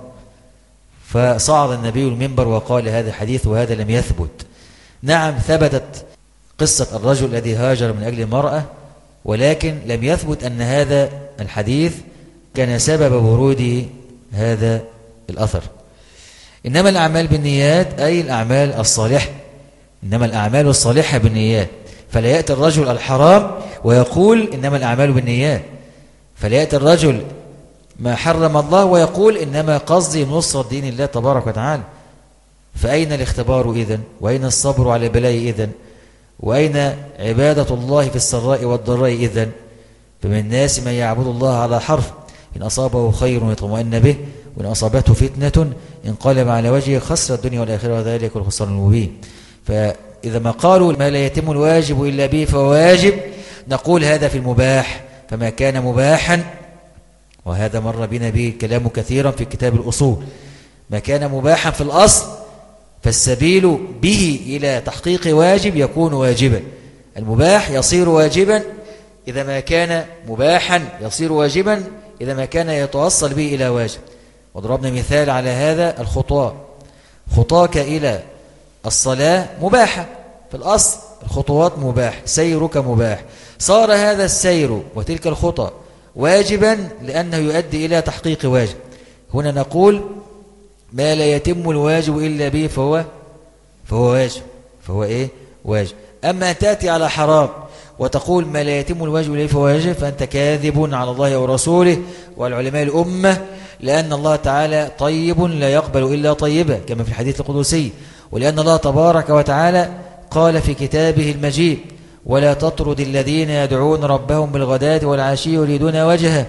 فصعد النبي المنبر وقال هذا الحديث وهذا لم يثبت. نعم ثبتت قصة الرجل الذي هاجر من أجل المرأة، ولكن لم يثبت أن هذا الحديث كان سبب ورود هذا الأثر. إنما الأعمال بالنيات أي الأعمال الصالحة، إنما الأعمال الصالحة بالنيات. فلا يأتي الرجل الحرام ويقول إنما الأعمال بالنيات، فلا يأتي الرجل ما حرم الله ويقول إنما قصدي نصرة دين الله تبارك وتعالى. فأين الاختبار إذن؟ وأين الصبر على البلاء إذن؟ وأين عبادة الله في السراء والضراء إذن؟ فمن الناس من يعبد الله على حرف، إن أصابه خير يطمئن به، وإن أصابته فتنة انقلب على وجهه خسر الدنيا والآخرة، وذلك الخسران المبين. فإذا ما قالوا ما لا يتم الواجب إلا به فهو واجب، نقول هذا في المباح. فما كان مباحا، وهذا مر بنا به كلام كثيرا في كتاب الأصول، ما كان مباحا في الأصل فالسبيل به إلى تحقيق واجب يكون واجبا. المباح يصير واجبا إذا ما كان مباحا، يصير واجبا إذا ما كان يتوصل به إلى واجب. وضربنا مثال على هذا الخطوة، خطاك إلى الصلاة مباحة في الأصل، الخطوات مباح، سيرك مباح، صار هذا السير وتلك الخطى واجبا لأنه يؤدي إلى تحقيق واجب. هنا نقول ما لا يتم الواجب إلا به فهو واجب، فهو إيه؟ واجب. أما تأتي على حرام وتقول ما لا يتم الواجب إلا به فهو واجب، فأنت كاذب على الله ورسوله والعلماء الأمة، لأن الله تعالى طيب لا يقبل إلا طيبا كما في الحديث القدسي، ولأن الله تبارك وتعالى قال في كتابه المجيد ولا تطرد الذين يدعون ربهم بالغداة والعشي يريدون وجهه.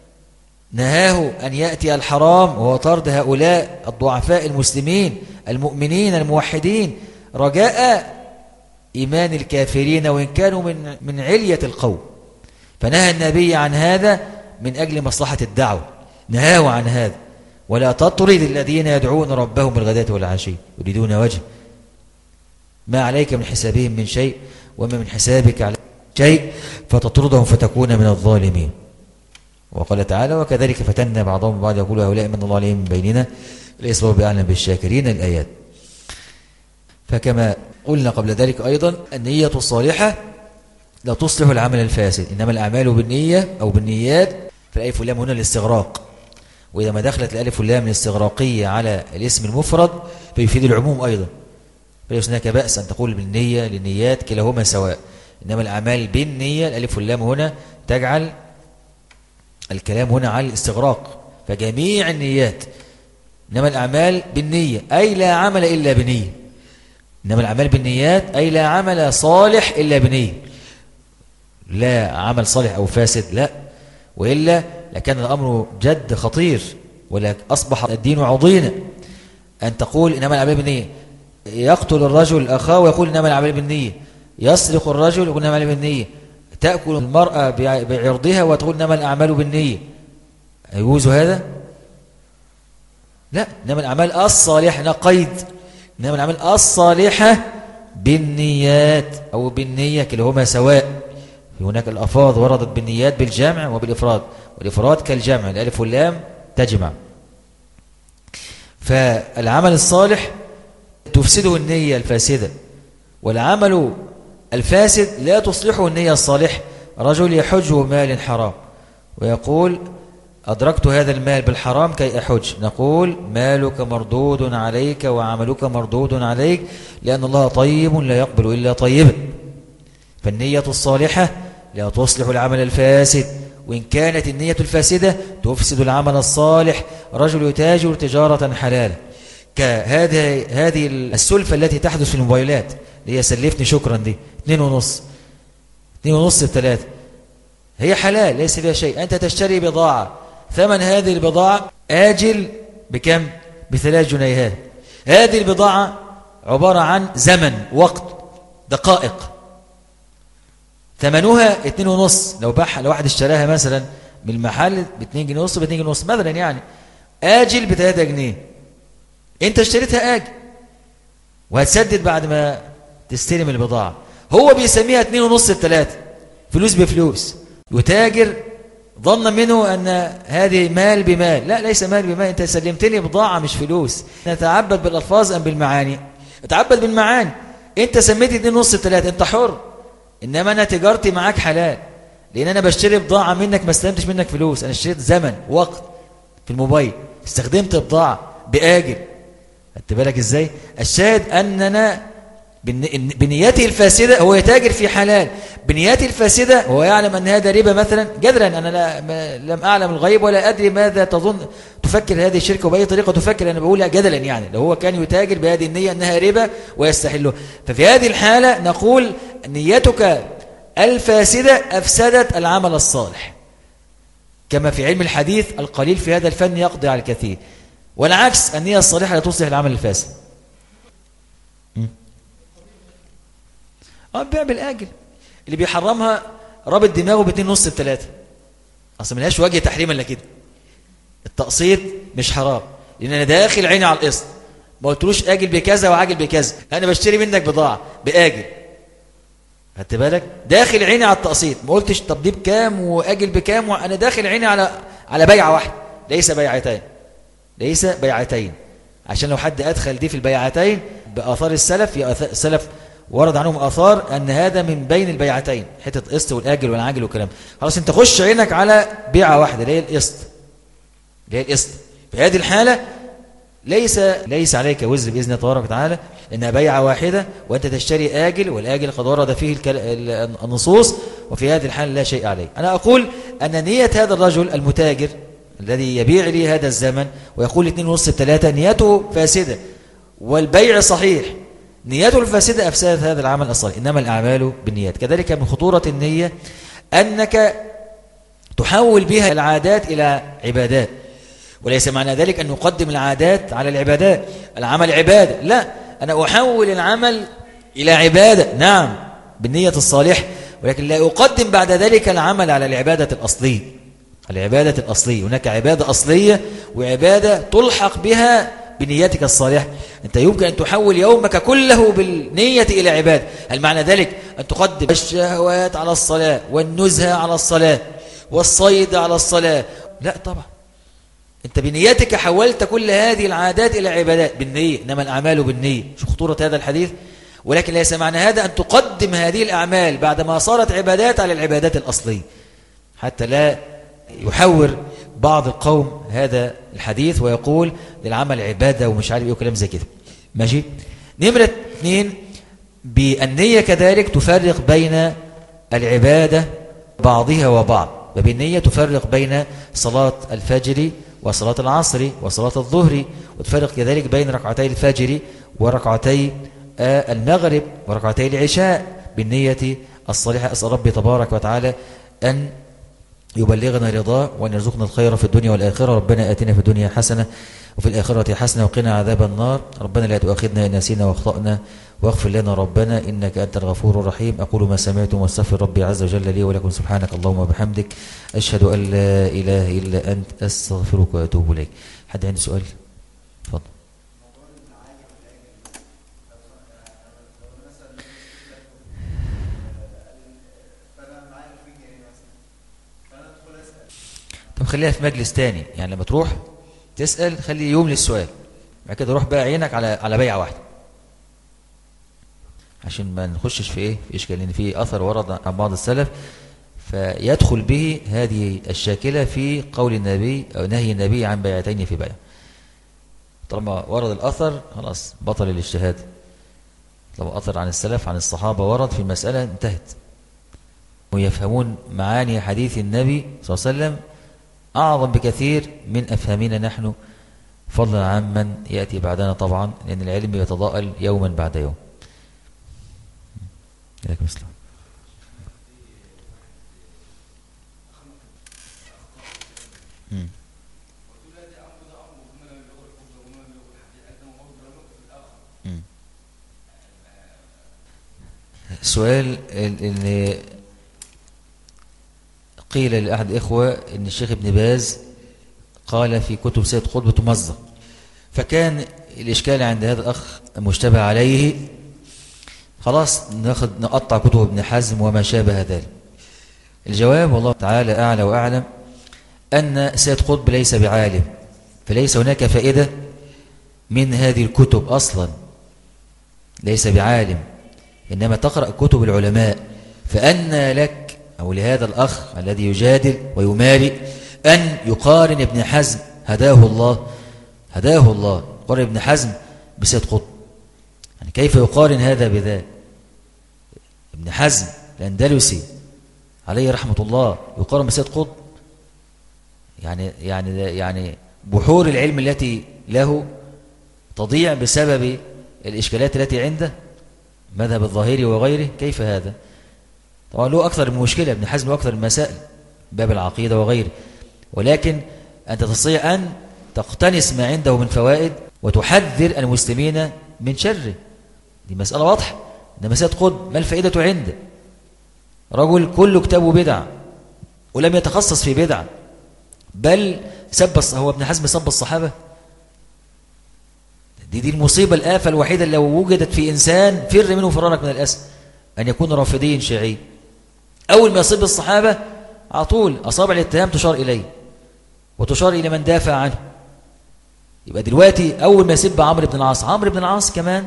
نهاه أن يأتي الحرام وهو طرد هؤلاء الضعفاء المسلمين المؤمنين الموحدين رجاء إيمان الكافرين وإن كانوا من علية القوم. فنهى النبي عن هذا من أجل مصلحة الدعوة، نهاه عن هذا ولا تطرد الذين يدعون ربهم بالغداة والعشي يريدون وجهه، ما عليك من حسابهم من شيء وما من حسابك على شيء فتطردهم فتكون من الظالمين. وقال تعالى وكذلك فتنا بعضهم بعض يقول هؤلاء من الله عليهم من بيننا ليس الله بأعلم بالشاكرين الآيات. فكما قلنا قبل ذلك أيضا النية الصالحة لا تصلح العمل الفاسد، إنما الأعمال بالنية أو بالنيات. فالألف واللام هنا الاستغراق، وإذا ما دخلت الألف واللام الاستغراقية على الاسم المفرد فيفيد العموم أيضا، فليس هناك بأس أن تقول بالنية للنيات كلاهما سواء. إنما الأعمال بالنية الألف واللام هنا تجعل الكلام هنا على الاستغراق، فجميع النيات إنما الأعمال بالنية أي لا عمل إلا بنية. إنما الأعمال بالنيات أي لا عمل صالح إلا بنية، لا عمل صالح أو فاسد لا، وإلا لكان الأمر جد خطير، ولا أصبح الدين عضينا. أن تقول إنما الأعمال بالنية، يقتل الرجل أخاه ويقول إنما الأعمال بالنية، يسرق الرجل ويقول إنما الأعمال بالنية، تأكل المرأة بعرضها وتقول إنما الأعمال بالنية، يجوز هذا؟ لا. إنما الأعمال الصالحة قيد، إنما الأعمال الصالحة بالنيات أو بالنية كلاهما سواء. هناك الألفاظ وردت بالنيات بالجمع وبالإفراد، والإفراد كالجمع، الألف واللام تجمع. فالعمل الصالح تفسده النية الفاسدة، والعمل الفاسد لا تصلحه النية الصالحة. رجل يحج مال حرام ويقول أدركت هذا المال بالحرام كي أحج، نقول مالك مردود عليك وعملك مردود عليك، لأن الله طيب لا يقبل إلا طيبا. فالنية الصالحة لا تصلح العمل الفاسد، وإن كانت النية الفاسدة تفسد العمل الصالح. رجل يتاجر تجارة حلالة كهذه السلفة التي تحدث في الموبايلات اللي هي سلفني شكرا دي 2.5 ب3، هي حلال ليس فيها شيء. أنت تشتري بضاعة، ثمن هذه البضاعة آجل بكم؟ ب3 جنيهات. هذه البضاعة عبارة عن زمن وقت دقائق، ثمنها 2.5. لو واحد اشتراها مثلا من المحل ب2 جنيه ونص ب2 جنيه ونص مثلا، يعني آجل ب3 جنيه. انت اشتريتها آجل وهتسدد بعد ما تستلم البضاعة. هو بيسميها 2.5 ب3، فلوس بفلوس، يتاجر ظن منه أن هذه مال بمال. لا، ليس مال بمال، انت سلمتني بضاعة مش فلوس. نتعبد بالألفاظ أم بالمعاني؟ اتعبد بالمعاني. انت سميتي 2.5 ب3، انت حر، إنما أنا تجارتي معاك حلال، لأن أنا بشتري بضاعة منك، ما استلمتش منك فلوس، أنا اشتريت زمن وقت في الموبايل، استخدمت بضاعة بآجل. خدت بالك إزاي؟ الشاهد أننا بنيته الفاسدة هو يتاجر في حلال، بنيته الفاسدة هو يعلم أن هذا ربا مثلا. جدلا أنا لم أعلم الغيب ولا أدري ماذا تفكر هذه الشركة وبأي طريقة تفكر. أنا بقول جدلا، يعني لو هو كان يتاجر بهذه النية أنها ربا ويستحله، ففي هذه الحالة نقول نيتك الفاسدة أفسدت العمل الصالح، كما في علم الحديث القليل في هذا الفن يقضي على الكثير، والعكس النية الصالحة لا تصلح العمل الفاسد. البيع بالآجل اللي بيحرمها رابط دماغه ب2.5 ب3، أصلا ملهاش وجه تحريم إلا كده. التقسيط مش حرام، لأن أنا داخل عيني على القسط، ما قلتلوش آجل بكذا وعاجل بكذا، أنا بشتري منك بضاعة بآجل. خدت بالك؟ داخل عيني على التقسيط، ما قلتش طب دي بكام وآجل بكام، وأنا داخل عيني على بيعة واحدة، ليس بيعتين، ليس بيعتين. عشان لو حد أدخل دي في البيعتين بآثار السلف ورد عنهم آثار أن هذا من بين البيعتين، حتة قسط والآجل والعاجل والكلام. خلاص أنت خش عينك على بيعة واحدة اللي هي القسط، في هذه الحالة ليس عليك وزر بإذن الله تبارك وتعالى، لأنها بيعة واحدة وأنت تشتري آجل، والآجل قد ورد فيه النصوص، وفي هذه الحالة لا شيء عليه. أنا أقول أن نية هذا الرجل المتاجر الذي يبيع لي هذا الزمن ويقول 2.5 ب3 نيته فاسدة، والبيع صحيح، نيته الفاسدة أفسدت هذا العمل الصالح. إنما الأعمال بالنيات. كذلك من خطورة النية أنك تحول بها العادات إلى عبادات، وليس معنى ذلك أن نقدم العادات على العبادات. العمل عبادة، لا، أنا أحول العمل إلى عبادة، نعم بالنية الصالحة، ولكن لا أقدم بعد ذلك العمل على العبادة الأصلية. العبادة الأصلية، هناك عبادة أصلية وعبادة تلحق بها بنيتك الصالحة. أنت يمكن أن تحول يومك كله بالنية إلى عبادة. هل معنى ذلك أن تقدم الشهوات على الصلاة، والنزهة على الصلاة، والصيد على الصلاة؟ لا طبعا، أنت بنيتك حولت كل هذه العادات إلى عبادات بالنية. إنما الأعمال بالنية. شو خطورة هذا الحديث؟ ولكن ليس معنى هذا أن تقدم هذه الأعمال بعدما صارت عبادات على العبادات الأصلية، حتى لا يحور بعض القوم هذا الحديث ويقول للعمل عبادة ومش عارف ايه وكلام زي كده. ماشي. نمرة 2، بالنية كذلك تفرق بين العبادة بعضها وبعض. وبالنية تفرق بين صلاة الفجر وصلاة العصر وصلاة الظهر، وتفرق كذلك بين ركعتي الفجر وركعتي المغرب وركعتي العشاء بالنية الصالحة. أسأل ربي تبارك وتعالى أن يبلغنا رضاه وأن يرزقنا الخير في الدنيا والآخرة. ربنا آتنا في الدنيا حسنة وفي الآخرة حسنة وقنا عذاب النار. ربنا لا تؤاخذنا إن نسينا واخطأنا واغفر لنا ربنا إنك أنت الغفور الرحيم. أقول ما سمعتم واستغفر ربي عز وجل لي ولكم. سبحانك اللهم وبحمدك أشهد أن لا إله إلا أنت أستغفرك وأتوب إليك. حد عنده سؤال؟ اتفضل. طب خليها في مجلس تاني، يعني لما تروح تسأل خلي يوم للسؤال، بعد كده روح بقى عينك على بيعة واحدة عشان ما نخشش في في إشكال، لأن في أثر ورد عن بعض السلف فيدخل به هذه الشاكلة في قول النبي أو نهي النبي عن بيعتين في بيع. طالما ورد الأثر خلاص بطل الاجتهاد. طالما أثر عن السلف عن الصحابة ورد في المسألة انتهت، ويفهمون معاني حديث النبي صلى الله عليه وسلم أعظم بكثير من أفهامنا نحن، فضلا عن من يأتي بعدنا طبعا، لأن العلم يتضاءل يوما بعد يوم. إليك مسلم. السؤال إن قيل لأحد الإخوة إن الشيخ ابن باز قال في كتب سيد قطب تمزق، فكان الإشكال عند هذا الأخ مشتبه عليه، خلاص نقطع كتب ابن حزم وما شابه ذلك. الجواب والله تعالى أعلى وأعلم أن سيد قطب ليس بعالم، فليس هناك فائدة من هذه الكتب أصلا، ليس بعالم، إنما تقرأ كتب العلماء. فأن لك أو لهذا الأخ الذي يجادل ويماري أن يقارن ابن حزم هداه الله قارن ابن حزم بسيد قطب، يعني كيف يقارن هذا بذا؟ ابن حزم الأندلسي عليه رحمة الله يقارن بسيد قطب؟ يعني بحور العلم التي له تضيع بسبب الإشكالات التي عنده، مذهب الظاهري وغيره. كيف هذا؟ طبعا له أكثر من مشكلة ابن حزم، له أكثر من مسائل باب العقيدة وغيره، ولكن أنت تستطيع أن تقتنس ما عنده من فوائد وتحذر المسلمين من شره. دي مسألة واضحة. إنما سيد قطب ما الفائدة عنده؟ رجل كل كتابه بدع ولم يتخصص في بدع، بل هو ابن حزم سب الصحابة. دي المصيبة الآفة الوحيدة لو وجدت في إنسان فر منه فرارك من الأسد، أن يكون رافضي شيعي. أول ما يصيب الصحابة على طول أصابع الاتهام تشار إليه وتشار إلى من دافع عنه. يبقى دلوقتي أول ما يسب عمرو بن العاص كمان،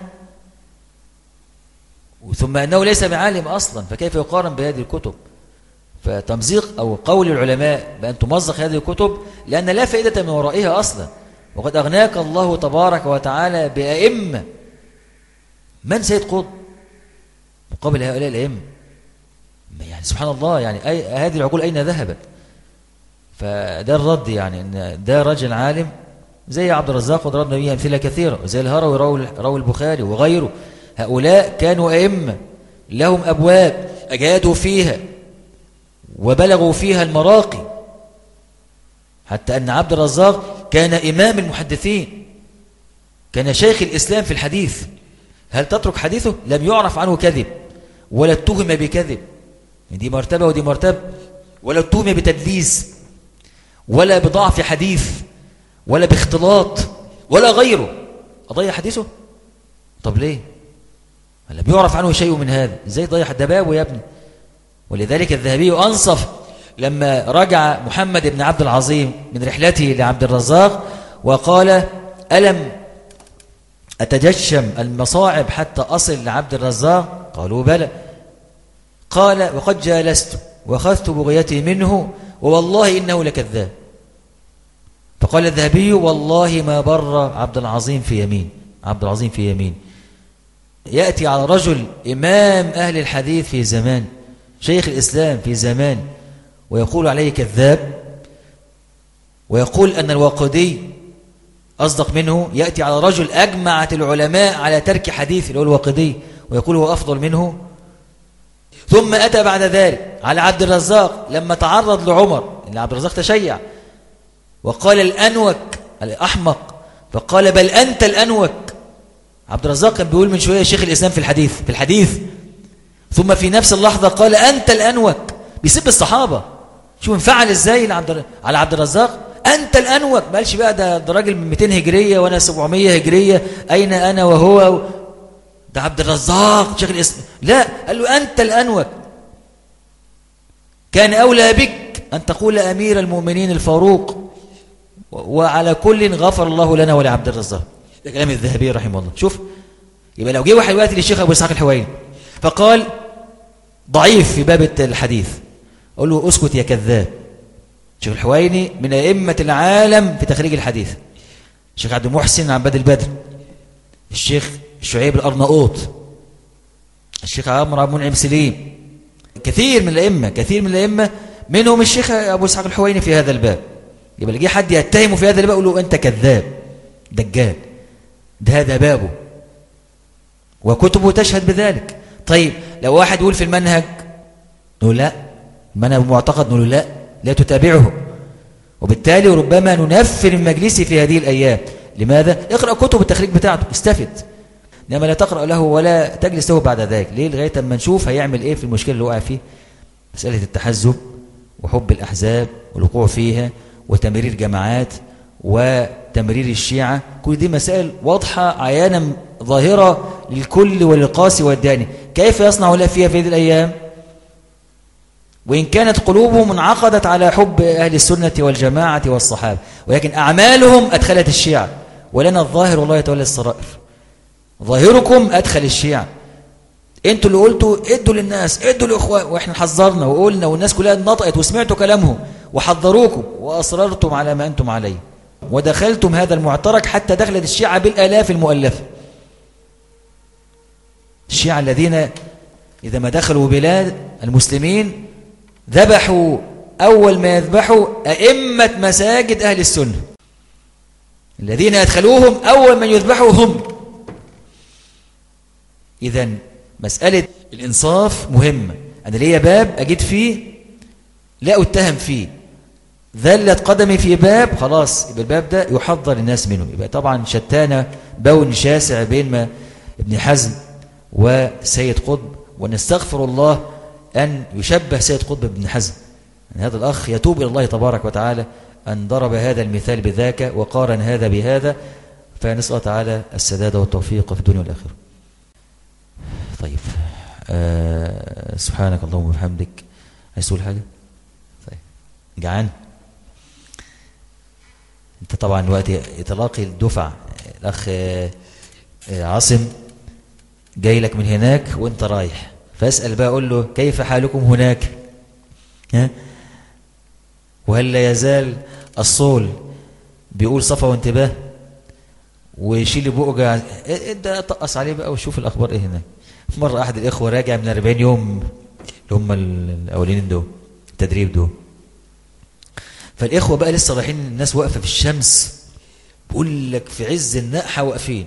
ثم أنه ليس بعالم أصلا، فكيف يقارن بهذه الكتب؟ فتمزيق أو قول العلماء بأن تمزق هذه الكتب لأن لا فائدة من ورائها أصلا، وقد أغناك الله تبارك وتعالى بأئمة. من سيد قطب مقابل هؤلاء الأئمة؟ يعني سبحان الله، يعني هذه العقول أين ذهبت؟ فده الرد، يعني إن ده رجل عالم زي عبد الرزاق وضربنا به أمثلة كثيرة، زي الهروي روي البخاري وغيره. هؤلاء كانوا أئمة لهم أبواب أجادوا فيها وبلغوا فيها المراقي، حتى أن عبد الرزاق كان إمام المحدثين، كان شيخ الإسلام في الحديث. هل تترك حديثه؟ لم يعرف عنه كذب ولا اتهم بكذب، دي مرتبة ودي مرتبة، ولا اتهم بتدليس ولا بضعف حديث ولا باختلاط ولا غيره. أضيع حديثه؟ طب ليه؟ لم يعرف عنه شيء من هذا، ازاي ضيع الدباب يا ابني؟ ولذلك الذهبي أنصف لما رجع محمد بن عبد العظيم من رحلته لعبد الرزاق وقال: ألم أتجشم المصاعب حتى أصل لعبد الرزاق؟ قالوا: بلى. قال: وقد جالست وأخذت بغيتي منه ووالله إنه لكذاب. فقال الذهبي: والله ما بر عبد العظيم في يمين. يأتي على رجل إمام أهل الحديث في زمان، شيخ الإسلام في زمان، ويقول عليه كذاب، ويقول أن الواقدي أصدق منه، يأتي على رجل أجمعت العلماء على ترك حديث اللي هو الواقدي ويقول هو أفضل منه. ثم أتى بعد ذلك على عبد الرزاق لما تعرض لعمر، إن عبد الرزاق تشيع وقال الأنوك الأحمق، فقال بل أنت الأنوك. عبد الرزاق كان بيقول من شوية شيخ الإسلام في الحديث، ثم في نفس اللحظة قال أنت الأنوك، بيسب الصحابة. شو انفعل إزاي على عبد الرزاق؟ أنت الأنوك، ما قالش بقى ده راجل من 200 هجرية وأنا 700 هجرية، أين أنا وهو؟ ده عبد الرزاق شيخ الإسلام، لا، قال له أنت الأنوك، كان أولى بك أن تقول أمير المؤمنين الفاروق، وعلى كل غفر الله لنا ولعبد الرزاق. ده كلام الذهبي رحمه الله. شوف، يبقى لو جه واحد دلوقتي للشيخ أبو إسحاق الحويني فقال ضعيف في باب الحديث، أقول له أسكت يا كذاب. الشيخ الحويني من أئمة العالم في تخريج الحديث، الشيخ عبد المحسن عباد البدر، الشيخ شعيب الأرناؤوط، الشيخ عمرو عبد المنعم سليم، كثير من الأئمة منهم الشيخ أبو إسحاق الحويني في هذا الباب. يبقى لقي حد يتهمه في هذا الباب يقول له أنت كذاب دجال، ده هذا بابه وكتبه تشهد بذلك. طيب لو واحد يقول في المنهج نقول لا، المنهج معتقد نقول لا تتابعه، وبالتالي ربما ننفر من مجلسي في هذه الأيام. لماذا؟ اقرأ كتب التخريج بتاعته استفد، إنما لا تقرأ له ولا تجلس له بعد ذلك. ليه؟ لغاية أما نشوف هيعمل إيه في المشكلة اللي وقع فيه، مسألة التحزب وحب الأحزاب والوقوع فيها وتمرير جماعات وتمرير الشيعة، كل دي مسائل واضحة عيانا ظاهرة للكل وللقاسي والداني. كيف يصنع الله فيها في هذه الأيام؟ وإن كانت قلوبهم منعقدت على حب أهل السنة والجماعة والصحابة، ولكن أعمالهم أدخلت الشيعة. ولنا الظاهر والله يتولى السرائر. ظاهركم أدخل الشيعة، انتوا اللي قلتوا ادوا للناس، ادوا للإخوان، وإحنا حذرنا وقلنا والناس كلها نطقت وسمعتوا كلامهم وحذروكم وأصررتم على ما أنتم عليه، ودخلتم هذا المعترك حتى دخلت الشيعة بالآلاف المؤلفة. الشيعة الذين إذا ما دخلوا بلاد المسلمين ذبحوا أول ما يذبحوا أئمة مساجد أهل السنة، الذين أدخلوهم أول من يذبحوا هم. إذن مسألة الإنصاف مهمة. أنا ليا باب أجد فيه لا أتهم فيه، ذلت قدمي في باب، خلاص يبقى الباب ده يحضر الناس منه. يبقى طبعا شتانة بون شاسع بين ما ابن حزم وسيد قطب، ونستغفر الله أن يشبه سيد قطب بابن حزم. يعني هذا الأخ يتوب إلى الله تبارك وتعالى أن ضرب هذا المثال بذاك وقارن هذا بهذا، فنسأل الله تعالى السداد والتوفيق في الدنيا والآخرة. طيب سبحانك اللهم وبحمدك. عايز تقول حاجة؟ طيب جعان؟ انت طبعا وقت يتلاقي الدفع، الأخ عاصم جاي لك من هناك وانت رايح، فاسأل بقى قول له كيف حالكم هناك؟ ها؟ وهل لا يزال الصول بيقول صفا وانتباه ويشيل بقى ده طقس عليه بقى وشوف الأخبار ايه هناك. مرة أحد الإخوة راجع من 40 يوم اللي هم الأولين دول التدريب دول، فالإخوة بقى لسه رايحين، الناس واقفة في الشمس بقول لك في عز النقحة واقفين،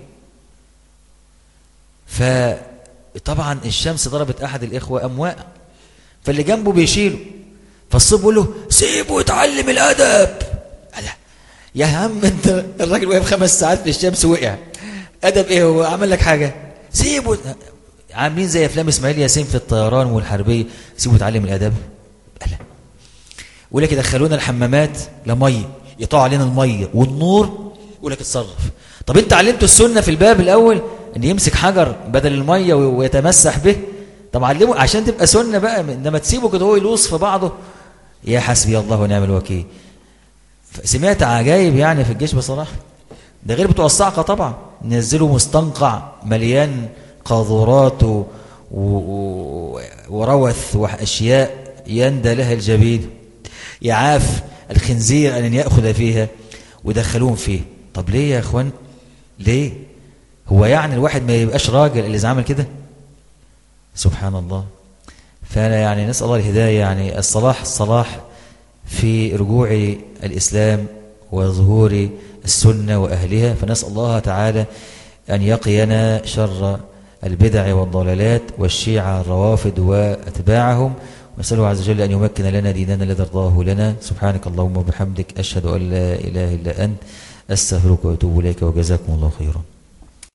فطبعا الشمس ضربت أحد الإخوة أمواء، فاللي جنبه بيشيله، فالصب بيقول له سيبه يتعلم الأدب. يا عم انت الراجل واقف 5 ساعات في الشمس وقع، أدب ايه هو عمل لك حاجة؟ سيبه. عاملين زي افلام اسماعيل ياسين في الطيران والحربية، سيبه يتعلم الأدب. يقول لك يدخلونا الحمامات لمية، يقطعوا علينا المية والنور، يقول لك اتصرف. طب انت علمته السنة في الباب الأول ان يمسك حجر بدل المية ويتمسح به؟ طب علمه عشان تبقى سنة بقى، انما تسيبه كده هو يلوص في بعضه. يا حسبي الله ونعم الوكيل. سمعت عجائب يعني في الجيش بصراحة، ده غير بتوع الصعقة طبعا، نزلوا مستنقع مليان قاذورات وروث وأشياء يندى لها الجبين، يعاف الخنزير أن يأخذ فيها، ودخلوهم فيه. طب ليه يا أخوان؟ ليه؟ هو يعني الواحد ما يبقاش راجل اللي إذا عمل كده؟ سبحان الله. فأنا يعني نسأل الله الهداية، يعني الصلاح في رجوع الإسلام وظهور السنة وأهلها. فنسأل الله تعالى أن يقينا شر البدع والضلالات والشيعة الروافد وأتباعهم، ونسأله عز وجل أن يمكن لنا ديننا الذي ارضاه لنا. سبحانك اللهم وبحمدك، أشهد أن لا إله إلا أنت، أستغفرك وأتوب إليك، وجزاكم الله خيرا.